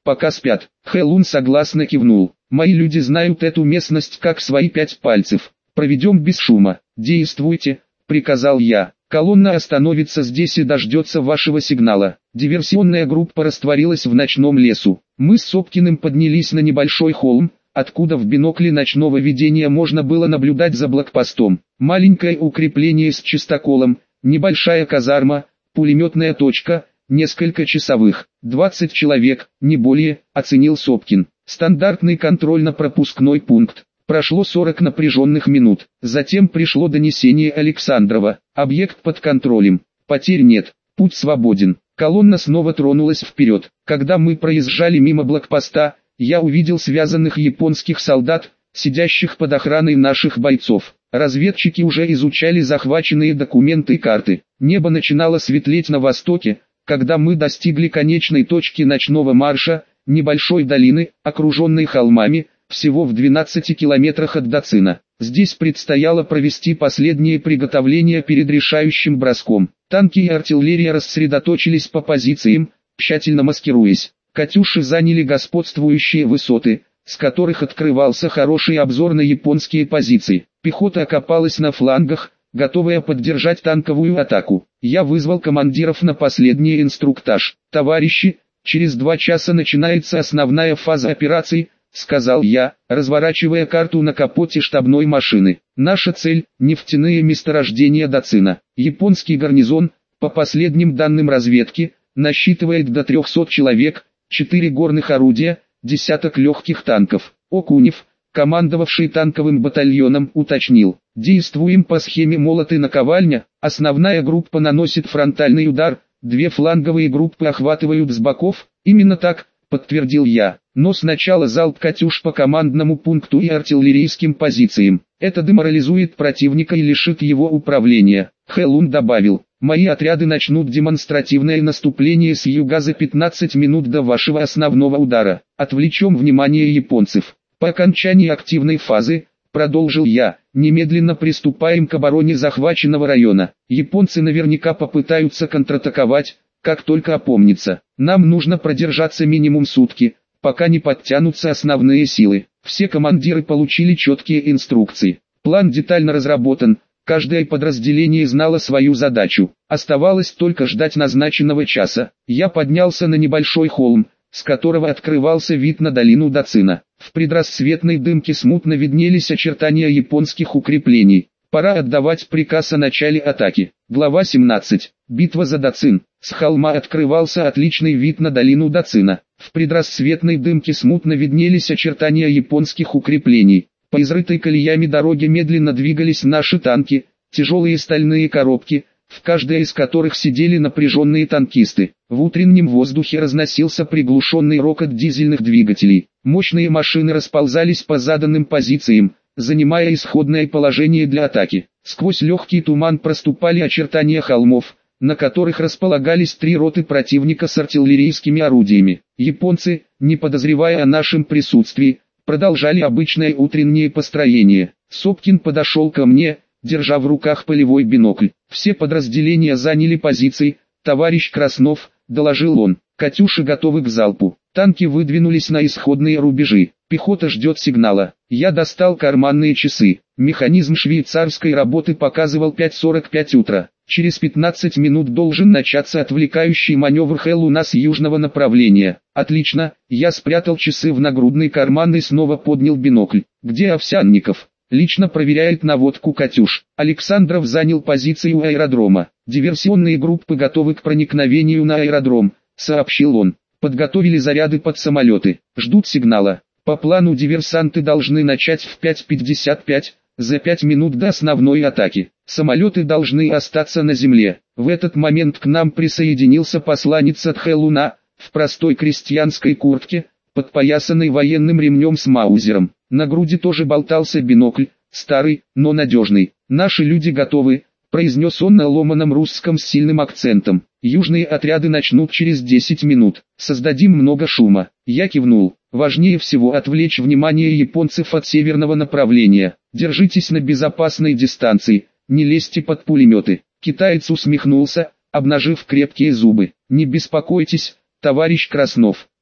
пока спят. Хэлун согласно кивнул. Мои люди знают эту местность как свои пять пальцев. Проведем без шума. Действуйте, приказал я. Колонна остановится здесь и дождется вашего сигнала. Диверсионная группа растворилась в ночном лесу. Мы с Сопкиным поднялись на небольшой холм, откуда в бинокле ночного видения можно было наблюдать за блокпостом. Маленькое укрепление с чистоколом, небольшая казарма, пулеметная точка, несколько часовых, двадцать человек, не более, оценил Сопкин. Стандартный контрольно-пропускной пункт. Прошло сорок напряженных минут. Затем пришло донесение Александрова. Объект под контролем. Потерь нет. Путь свободен. Колонна снова тронулась вперед. Когда мы проезжали мимо блокпоста, я увидел связанных японских солдат, сидящих под охраной наших бойцов. Разведчики уже изучали захваченные документы и карты. Небо начинало светлеть на востоке, когда мы достигли конечной точки ночного марша, небольшой долины, окруженной холмами, всего в двенадцати километрах от Дацина. Здесь предстояло провести последние приготовления перед решающим броском. Танки и артиллерия рассредоточились по позициям, тщательно маскируясь. «Катюши» заняли господствующие высоты, с которых открывался хороший обзор на японские позиции. Пехота окопалась на флангах, готовая поддержать танковую атаку. Я вызвал командиров на последний инструктаж. «Товарищи, через два часа начинается основная фаза операции», — сказал я, разворачивая карту на капоте штабной машины. «Наша цель – нефтяные месторождения Дацина. Японский гарнизон, по последним данным разведки, насчитывает до трехсот человек, четыре горных орудия, десяток легких танков». Окунев, командовавший танковым батальоном, уточнил: «Действуем по схеме молот и наковальня, основная группа наносит фронтальный удар, две фланговые группы охватывают с боков». «Именно так», — подтвердил я. «Но сначала залп «Катюш» по командному пункту и артиллерийским позициям. Это деморализует противника и лишит его управления». Хэлун добавил: «Мои отряды начнут демонстративное наступление с юга за пятнадцать минут до вашего основного удара. Отвлечем внимание японцев. По окончании активной фазы, продолжил я, немедленно приступаем к обороне захваченного района. Японцы наверняка попытаются контратаковать, как только опомнится. Нам нужно продержаться минимум сутки, пока не подтянутся основные силы». Все командиры получили четкие инструкции. План детально разработан, каждое подразделение знало свою задачу. Оставалось только ждать назначенного часа. Я поднялся на небольшой холм, с которого открывался вид на долину Дацина. В предрассветной дымке смутно виднелись очертания японских укреплений. Пора отдавать приказ о начале атаки. Глава семнадцать. Битва за Дацин. С холма открывался отличный вид на долину Дацина. В предрассветной дымке смутно виднелись очертания японских укреплений. По изрытой колеями дороге медленно двигались наши танки, тяжелые стальные коробки, в каждой из которых сидели напряженные танкисты. В утреннем воздухе разносился приглушенный рокот дизельных двигателей. Мощные машины расползались по заданным позициям, занимая исходное положение для атаки. Сквозь легкий туман проступали очертания холмов, на которых располагались три роты противника с артиллерийскими орудиями. Японцы, не подозревая о нашем присутствии, продолжали обычное утреннее построение. Сопкин подошел ко мне, держа в руках полевой бинокль. «Все подразделения заняли позиции, товарищ Краснов», — доложил он. «Катюши готовы к залпу. Танки выдвинулись на исходные рубежи. Пехота ждет сигнала». Я достал карманные часы. Механизм швейцарской работы показывал пять сорок пять утра. Через пятнадцать минут должен начаться отвлекающий маневр Хэлуна с южного направления. Отлично, я спрятал часы в нагрудный карман и снова поднял бинокль. «Где Овсянников?» «Лично проверяет наводку «Катюш». Александров занял позицию у аэродрома. «Диверсионные группы готовы к проникновению на аэродром», — сообщил он. «Подготовили заряды под самолеты. Ждут сигнала. По плану диверсанты должны начать в пять пятьдесят пять, за пять минут до основной атаки. Самолеты должны остаться на земле». В этот момент к нам присоединился посланец от Хэлуна, в простой крестьянской куртке, подпоясанной военным ремнем с маузером. На груди тоже болтался бинокль, старый, но надежный. «Наши люди готовы», — произнес он на ломаном русском с сильным акцентом. «Южные отряды начнут через десять минут. Создадим много шума». Я кивнул. Важнее всего отвлечь внимание японцев от северного направления. Держитесь на безопасной дистанции, не лезьте под пулеметы. Китаец усмехнулся, обнажив крепкие зубы. «Не беспокойтесь, товарищ Краснов.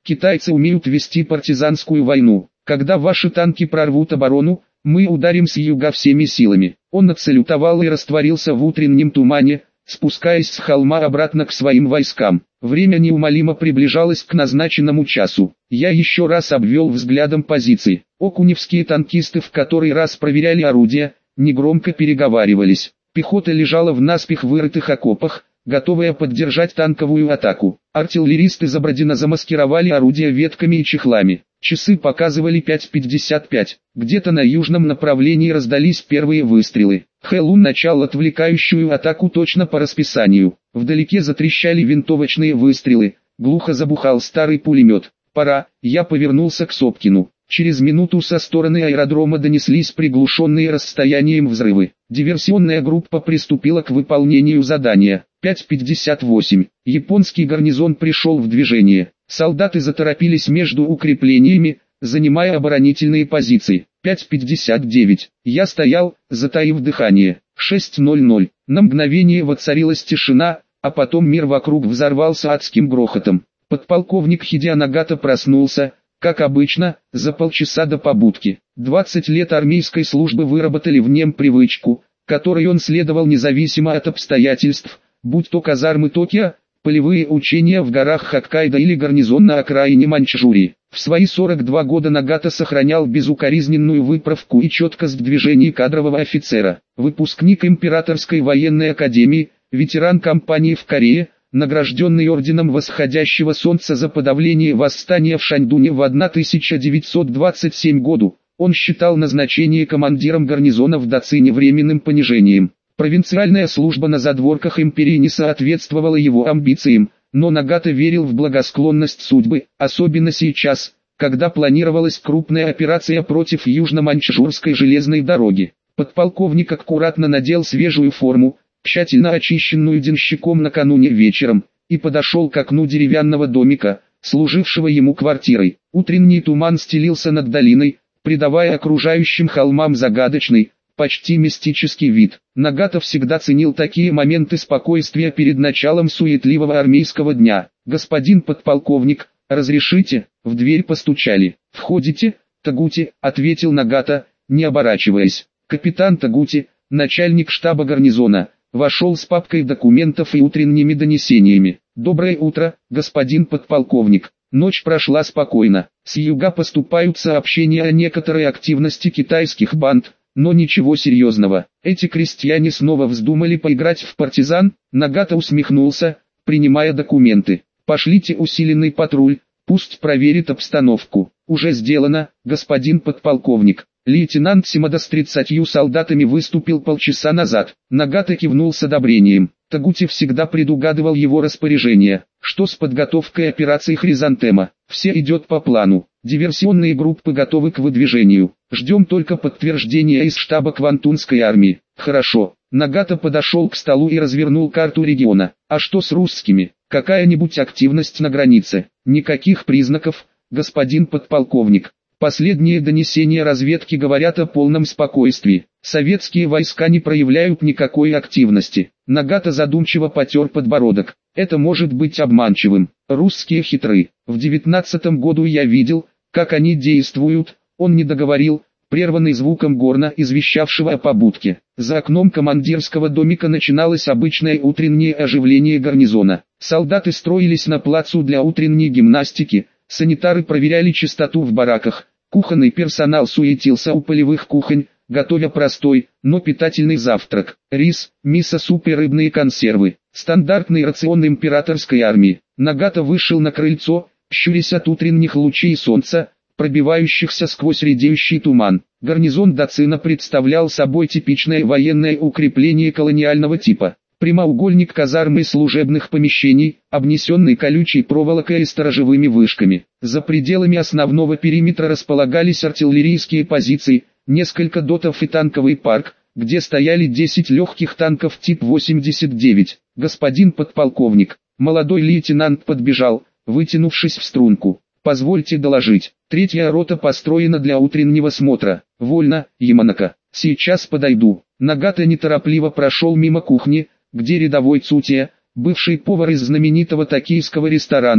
Китайцы умеют вести партизанскую войну. Когда ваши танки прорвут оборону, мы ударим с юга всеми силами. Он отсалютовал и растворился в утреннем тумане, спускаясь с холма обратно к своим войскам. Время неумолимо приближалось к назначенному часу. Я еще раз обвел взглядом позиции. Окуневские танкисты в который раз проверяли орудия, негромко переговаривались. Пехота лежала в наспех вырытых окопах, готовая поддержать танковую атаку. Артиллеристы забродина замаскировали орудия ветками и чехлами. Часы показывали пять пятьдесят пять. Где-то на южном направлении раздались первые выстрелы. Хэлун начал отвлекающую атаку точно по расписанию. Вдалеке затрещали винтовочные выстрелы. Глухо забухал старый пулемет. Пора, я повернулся к Сопкину. Через минуту со стороны аэродрома донеслись приглушенные расстоянием взрывы. Диверсионная группа приступила к выполнению задания. пять пятьдесят восемь. Японский гарнизон пришел в движение. Солдаты заторопились между укреплениями, занимая оборонительные позиции. пять пятьдесят девять. Я стоял, затаив дыхание. шесть ноль ноль. На мгновение воцарилась тишина, а потом мир вокруг взорвался адским грохотом. Подполковник Хидео Нагата проснулся, как обычно, за полчаса до побудки. двадцать лет армейской службы выработали в нем привычку, которой он следовал независимо от обстоятельств, будь то казармы Токио, полевые учения в горах Хоккайдо или гарнизон на окраине Маньчжурии. В свои сорок два года Нагата сохранял безукоризненную выправку и четкость в движении кадрового офицера. Выпускник Императорской военной академии, ветеран кампании в Корее, награжденный орденом Восходящего Солнца за подавление восстания в Шаньдуне в тысяча девятьсот двадцать седьмом году, он считал назначение командиром гарнизона в Дацине временным понижением. Провинциальная служба на задворках империи не соответствовала его амбициям, но Нагата верил в благосклонность судьбы, особенно сейчас, когда планировалась крупная операция против Южно-Маньчжурской железной дороги. Подполковник аккуратно надел свежую форму, тщательно очищенную денщиком накануне вечером, и подошел к окну деревянного домика, служившего ему квартирой. Утренний туман стелился над долиной, придавая окружающим холмам загадочный, почти мистический вид. Нагата всегда ценил такие моменты спокойствия перед началом суетливого армейского дня. «Господин подполковник, разрешите?» В дверь постучали. «Входите, Тагути», — ответил Нагата, не оборачиваясь. Капитан Тагути, начальник штаба гарнизона, вошел с папкой документов и утренними донесениями. «Доброе утро, господин подполковник. Ночь прошла спокойно. С юга поступают сообщения о некоторой активности китайских банд, но ничего серьезного. Эти крестьяне снова вздумали поиграть в партизан?» Нагата усмехнулся, принимая документы. «Пошлите усиленный патруль, пусть проверит обстановку». «Уже сделано, господин подполковник». Лейтенант Симада с тридцатью солдатами выступил полчаса назад. Нагата кивнул с одобрением. Тагути всегда предугадывал его распоряжение. «Что с подготовкой операции «Хризантема»?» «Все идет по плану. Диверсионные группы готовы к выдвижению. Ждем только подтверждения из штаба Квантунской армии». «Хорошо». Нагата подошел к столу и развернул карту региона. «А что с русскими? Какая-нибудь активность на границе?» «Никаких признаков, господин подполковник. Последние донесения разведки говорят о полном спокойствии. Советские войска не проявляют никакой активности». Нагата задумчиво потер подбородок. «Это может быть обманчивым. Русские хитры. В девятнадцатом году я видел, как они действуют». Он не договорил, прерванный звуком горна, извещавшего о побудке. За окном командирского домика начиналось обычное утреннее оживление гарнизона. Солдаты строились на плацу для утренней гимнастики, санитары проверяли чистоту в бараках, кухонный персонал суетился у полевых кухонь, готовя простой, но питательный завтрак. Рис, мисо-суп и рыбные консервы. Стандартный рацион императорской армии. Нагата вышел на крыльцо, щурясь от утренних лучей солнца, пробивающихся сквозь редеющий туман. Гарнизон Дацина представлял собой типичное военное укрепление колониального типа. Прямоугольник казармы служебных помещений, обнесенный колючей проволокой и сторожевыми вышками. За пределами основного периметра располагались артиллерийские позиции, несколько дотов и танковый парк, где стояли десять легких танков тип восемьдесят девять. «Господин подполковник». Молодой лейтенант подбежал, вытянувшись в струнку. «Позвольте доложить. Третья рота построена для утреннего смотра». «Вольно, Яманака. Сейчас подойду». Нагата неторопливо прошел мимо кухни, где рядовой Цутия, бывший повар из знаменитого токийского ресторана,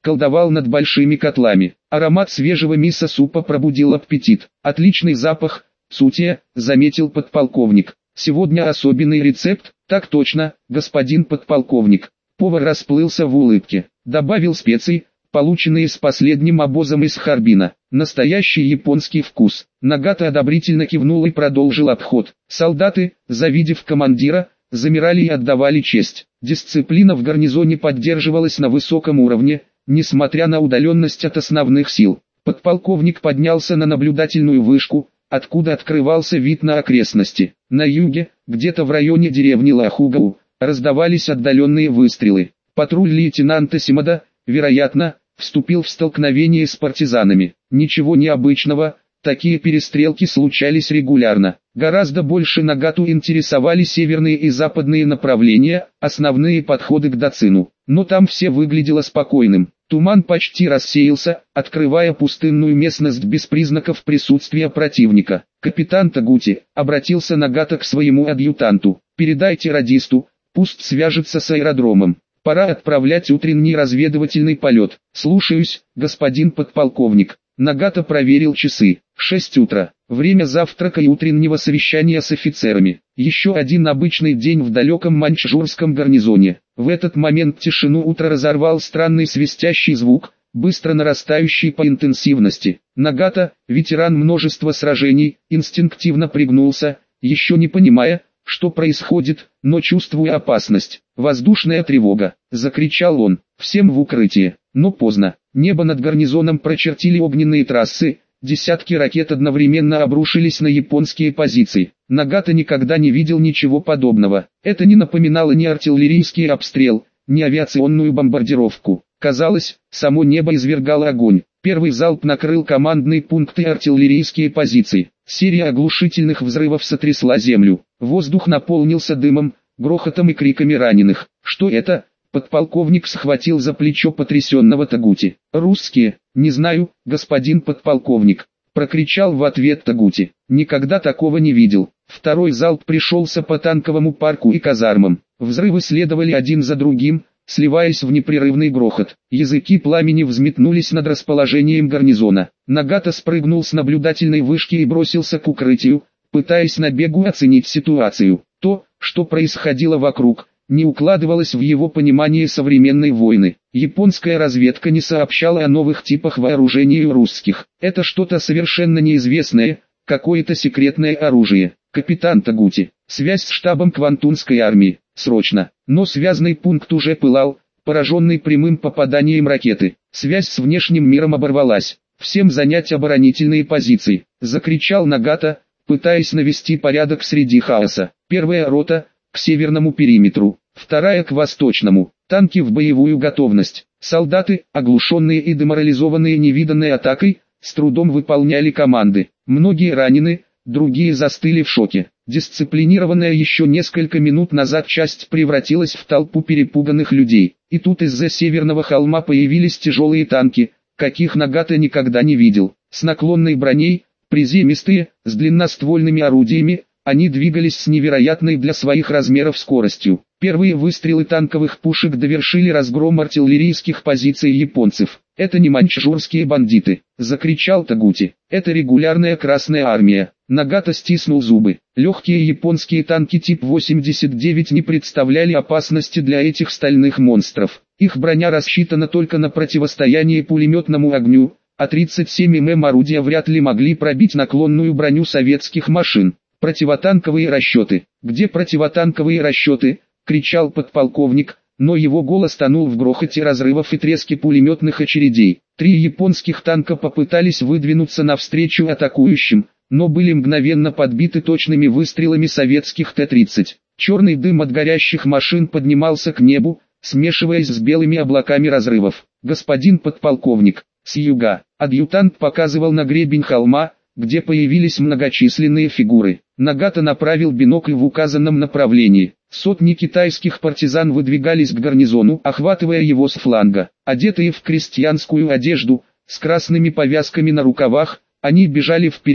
колдовал над большими котлами. Аромат свежего мисо-супа пробудил аппетит. Отличный запах, Цутия, заметил подполковник. Сегодня особенный рецепт? Так точно, господин подполковник. Повар расплылся в улыбке. Добавил специй, полученные с последним обозом из Харбина. Настоящий японский вкус. Нагата одобрительно кивнул и продолжил обход. Солдаты, завидев командира, замирали и отдавали честь. Дисциплина в гарнизоне поддерживалась на высоком уровне, несмотря на удаленность от основных сил. Подполковник поднялся на наблюдательную вышку, откуда открывался вид на окрестности. На юге, где-то в районе деревни Лахугау, раздавались отдаленные выстрелы. Патруль лейтенанта Симада, вероятно, вступил в столкновение с партизанами. Ничего необычного, такие перестрелки случались регулярно. Гораздо больше Нагату интересовали северные и западные направления, основные подходы к Дацину. Но там все выглядело спокойным. Туман почти рассеялся, открывая пустынную местность без признаков присутствия противника. «Капитан Тагути», — обратился Нагата к своему адъютанту, — «передайте радисту, пусть свяжется с аэродромом. Пора отправлять утренний разведывательный полет». «Слушаюсь, господин подполковник». Нагата проверил часы. Шесть утра. Время завтрака и утреннего совещания с офицерами. Еще один обычный день в далеком маньчжурском гарнизоне. В этот момент тишину утра разорвал странный свистящий звук, быстро нарастающий по интенсивности. Нагата, ветеран множества сражений, инстинктивно пригнулся, еще не понимая, что происходит, но чувствуя опасность. «Воздушная тревога!» — закричал он. «Всем в укрытие!» Но поздно. Небо над гарнизоном прочертили огненные трассы, десятки ракет одновременно обрушились на японские позиции. Нагата никогда не видел ничего подобного. Это не напоминало ни артиллерийский обстрел, ни авиационную бомбардировку. Казалось, само небо извергало огонь. Первый залп накрыл командные пункты и артиллерийские позиции. Серия оглушительных взрывов сотрясла землю. Воздух наполнился дымом, грохотом и криками раненых. «Что это?» Подполковник схватил за плечо потрясенного Тагути. «Русские, не знаю, господин подполковник», — прокричал в ответ Тагути. «Никогда такого не видел». Второй залп пришелся по танковому парку и казармам. Взрывы следовали один за другим, сливаясь в непрерывный грохот. Языки пламени взметнулись над расположением гарнизона. Нагата спрыгнул с наблюдательной вышки и бросился к укрытию, пытаясь на бегу оценить ситуацию. То, что происходило вокруг, не укладывалось в его понимание современной войны. Японская разведка не сообщала о новых типах вооружений русских. Это что-то совершенно неизвестное, какое-то секретное оружие. «Капитан Тагути, связь с штабом Квантунской армии, срочно!» Но связной пункт уже пылал, пораженный прямым попаданием ракеты. Связь с внешним миром оборвалась. «Всем занять оборонительные позиции!» — закричал Нагата, пытаясь навести порядок среди хаоса. «Первая рота — к северному периметру, вторая к восточному, танки в боевую готовность». Солдаты, оглушенные и деморализованные невиданной атакой, с трудом выполняли команды. Многие ранены, другие застыли в шоке. Дисциплинированная еще несколько минут назад часть превратилась в толпу перепуганных людей. И тут из-за северного холма появились тяжелые танки, каких Нагата никогда не видел. С наклонной броней, приземистые, с длинноствольными орудиями, они двигались с невероятной для своих размеров скоростью. Первые выстрелы танковых пушек довершили разгром артиллерийских позиций японцев. «Это не маньчжурские бандиты», — закричал Тагути. «Это регулярная Красная армия». Нагата стиснул зубы. Легкие японские танки тип восемьдесят девять не представляли опасности для этих стальных монстров. Их броня рассчитана только на противостояние пулеметному огню, а тридцать семь миллиметров орудия вряд ли могли пробить наклонную броню советских машин. «Противотанковые расчеты! Где противотанковые расчеты?» — кричал подполковник, но его голос тонул в грохоте разрывов и треске пулеметных очередей. Три японских танка попытались выдвинуться навстречу атакующим, но были мгновенно подбиты точными выстрелами советских Т тридцать. Черный дым от горящих машин поднимался к небу, смешиваясь с белыми облаками разрывов. «Господин подполковник, с юга», — адъютант показывал на гребень холма, где появились многочисленные фигуры. Нагата направил бинокль в указанном направлении. Сотни китайских партизан выдвигались к гарнизону, охватывая его с фланга. Одетые в крестьянскую одежду, с красными повязками на рукавах, они бежали вперед,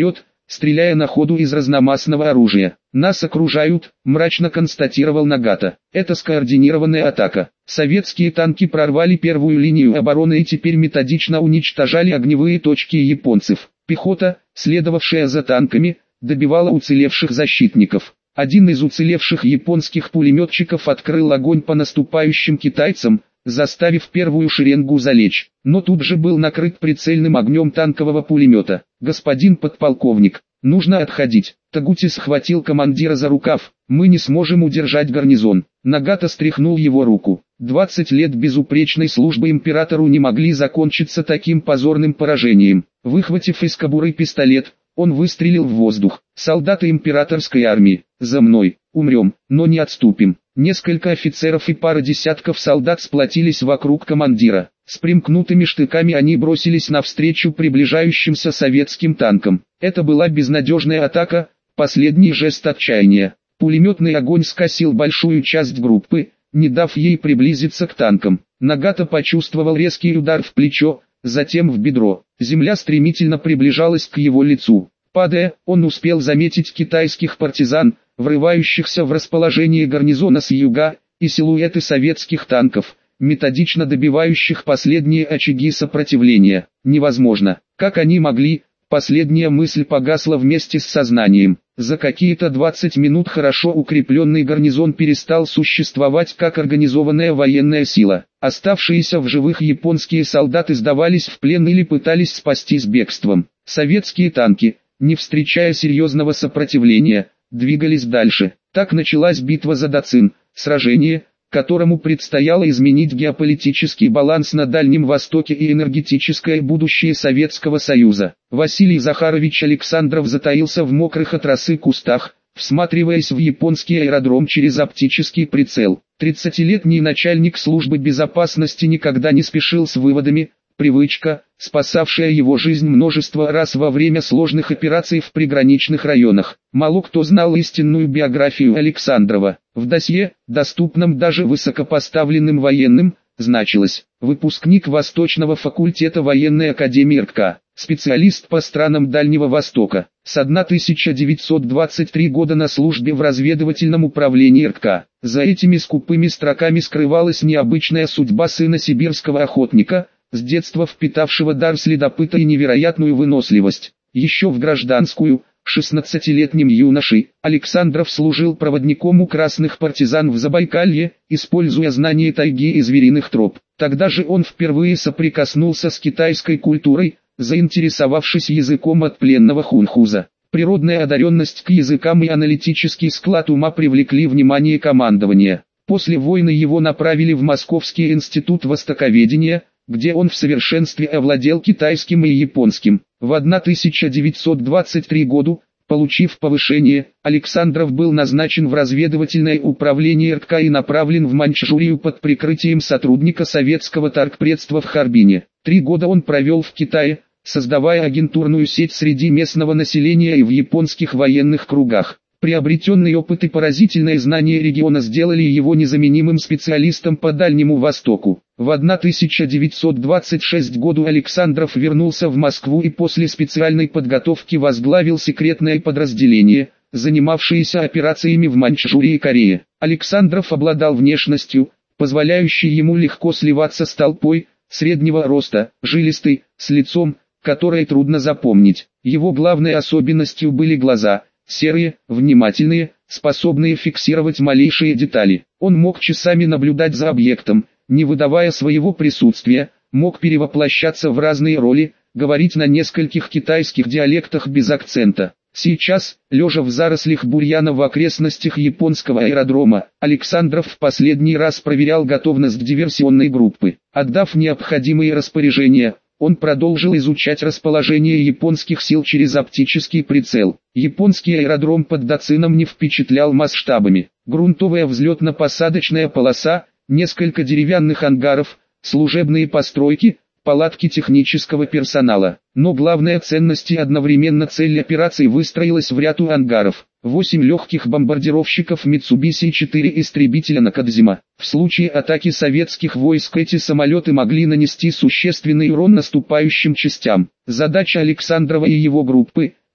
стреляя на ходу из разномастного оружия. «Нас окружают», – мрачно констатировал Нагата. «Это скоординированная атака. Советские танки прорвали первую линию обороны и теперь методично уничтожали огневые точки японцев. Пехота, следовавшая за танками, добивала уцелевших защитников. Один из уцелевших японских пулеметчиков открыл огонь по наступающим китайцам, заставив первую шеренгу залечь, но тут же был накрыт прицельным огнем танкового пулемета. «Господин подполковник, нужно отходить». Тагути схватил командира за рукав. «Мы не сможем удержать гарнизон». Нагата стряхнул его руку. Двадцать лет безупречной службы императору не могли закончиться таким позорным поражением. Выхватив из кобуры пистолет, он выстрелил в воздух. «Солдаты императорской армии, за мной, умрем, но не отступим». Несколько офицеров и пара десятков солдат сплотились вокруг командира. С примкнутыми штыками они бросились навстречу приближающимся советским танкам. Это была безнадежная атака, последний жест отчаяния. Пулеметный огонь скосил большую часть группы, не дав ей приблизиться к танкам. Нагата почувствовал резкий удар в плечо, затем в бедро. Земля стремительно приближалась к его лицу. Падая, он успел заметить китайских партизан, врывающихся в расположение гарнизона с юга, и силуэты советских танков, методично добивающих последние очаги сопротивления. Невозможно, как они могли, последняя мысль погасла вместе с сознанием. За какие-то двадцать минут хорошо укрепленный гарнизон перестал существовать как организованная военная сила. Оставшиеся в живых японские солдаты сдавались в плен или пытались спастись бегством. Советские танки, не встречая серьезного сопротивления, двигались дальше. Так началась битва за Дацин, сражение, которому предстояло изменить геополитический баланс на Дальнем Востоке и энергетическое будущее Советского Союза. Василий Захарович Александров затаился в мокрых от росы кустах, всматриваясь в японский аэродром через оптический прицел. Тридцатилетний начальник службы безопасности никогда не спешил с выводами. Привычка, спасавшая его жизнь множество раз во время сложных операций в приграничных районах. Мало кто знал истинную биографию Александрова. В досье, доступном даже высокопоставленным военным, значилось: выпускник Восточного факультета военной академии РК, специалист по странам Дальнего Востока, с тысяча девятьсот двадцать третьего года на службе в разведывательном управлении РК. За этими скупыми строками скрывалась необычная судьба сына сибирского охотника, с детства впитавшего дар следопыта и невероятную выносливость. Еще в гражданскую, шестнадцатилетним юношей, Александров служил проводником у красных партизан в Забайкалье, используя знания тайги и звериных троп. Тогда же он впервые соприкоснулся с китайской культурой, заинтересовавшись языком от пленного хунхуза. Природная одаренность к языкам и аналитический склад ума привлекли внимание командования. После войны его направили в Московский институт востоковедения, где он в совершенстве овладел китайским и японским. В тысяча девятьсот двадцать третьем году, получив повышение, Александров был назначен в разведывательное управление РК и направлен в Маньчжурию под прикрытием сотрудника советского торгпредства в Харбине. Три года он провел в Китае, создавая агентурную сеть среди местного населения и в японских военных кругах. Приобретенный опыт и поразительное знание региона сделали его незаменимым специалистом по Дальнему Востоку. В тысяча девятьсот двадцать шестом году Александров вернулся в Москву и после специальной подготовки возглавил секретное подразделение, занимавшееся операциями в Маньчжурии и Корее. Александров обладал внешностью, позволяющей ему легко сливаться с толпой, среднего роста, жилистый, с лицом, которое трудно запомнить. Его главной особенностью были глаза – серые, внимательные, способные фиксировать малейшие детали. Он мог часами наблюдать за объектом, не выдавая своего присутствия, мог перевоплощаться в разные роли, говорить на нескольких китайских диалектах без акцента. Сейчас, лежа в зарослях бурьяна в окрестностях японского аэродрома, Александров в последний раз проверял готовность диверсионной группы. Отдав необходимые распоряжения, он продолжил изучать расположение японских сил через оптический прицел. Японский аэродром под Дацином не впечатлял масштабами. Грунтовая взлетно-посадочная полоса, несколько деревянных ангаров, служебные постройки, палатки технического персонала. Но главная ценность и одновременно цель операции выстроилась в ряд у ангаров. Восемь легких бомбардировщиков Митсубиси и четыре истребителя Накадзима. В случае атаки советских войск эти самолеты могли нанести существенный урон наступающим частям. Задача Александрова и его группы –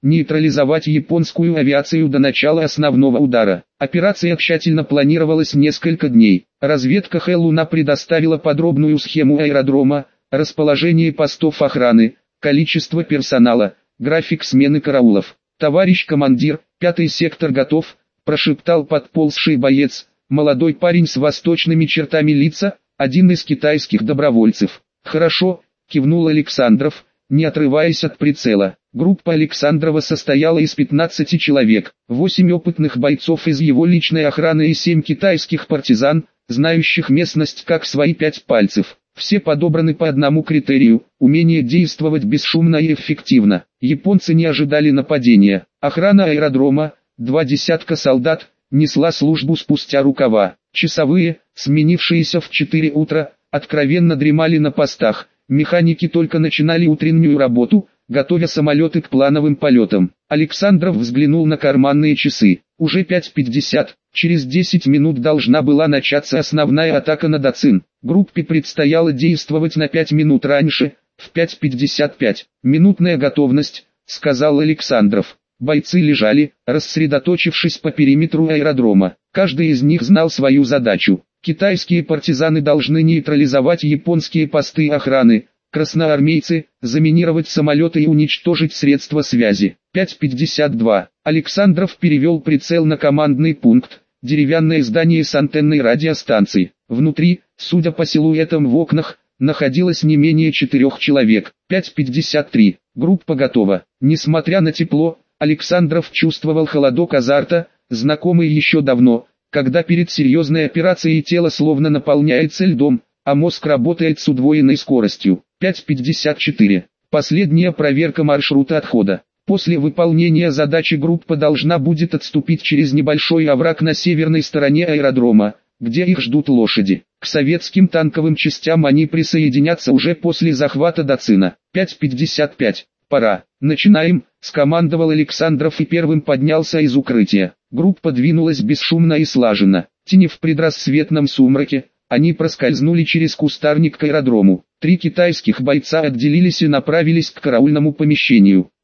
нейтрализовать японскую авиацию до начала основного удара. Операция тщательно планировалась несколько дней. Разведка Хэллуна предоставила подробную схему аэродрома, расположение постов охраны, количество персонала, график смены караулов. «Товарищ командир, пятый сектор готов», – прошептал подползший боец, молодой парень с восточными чертами лица, один из китайских добровольцев. «Хорошо», – кивнул Александров, не отрываясь от прицела. Группа Александрова состояла из пятнадцати человек, восемь опытных бойцов из его личной охраны и семь китайских партизан, знающих местность как свои пять пальцев. Все подобраны по одному критерию – умение действовать бесшумно и эффективно. Японцы не ожидали нападения. Охрана аэродрома, два десятка солдат, несла службу спустя рукава. Часовые, сменившиеся в четыре утра, откровенно дремали на постах. Механики только начинали утреннюю работу, готовя самолеты к плановым полетам. Александров взглянул на карманные часы. Уже пять пятьдесят, через десять минут должна была начаться основная атака на Дацин. Группе предстояло действовать на пять минут раньше, в пять пятьдесят пять. «Минутная готовность», — сказал Александров. Бойцы лежали, рассредоточившись по периметру аэродрома. Каждый из них знал свою задачу. Китайские партизаны должны нейтрализовать японские посты охраны, красноармейцы – заминировать самолеты и уничтожить средства связи. пять пятьдесят два. Александров перевел прицел на командный пункт, деревянное здание с антенной радиостанции. Внутри, судя по силуэтам в окнах, находилось не менее четырех человек. пять пятьдесят три. Группа готова. Несмотря на тепло, Александров чувствовал холодок азарта, знакомый еще давно, когда перед серьезной операцией тело словно наполняется льдом, а мозг работает с удвоенной скоростью. пять пятьдесят четыре. Последняя проверка маршрута отхода. После выполнения задачи группа должна будет отступить через небольшой овраг на северной стороне аэродрома, где их ждут лошади. К советским танковым частям они присоединятся уже после захвата Дацина. пять пятьдесят пять. «Пора. Начинаем», — скомандовал Александров и первым поднялся из укрытия. Группа двинулась бесшумно и слаженно. Тени в предрассветном сумраке, они проскользнули через кустарник к аэродрому. Три китайских бойца отделились и направились к караульному помещению.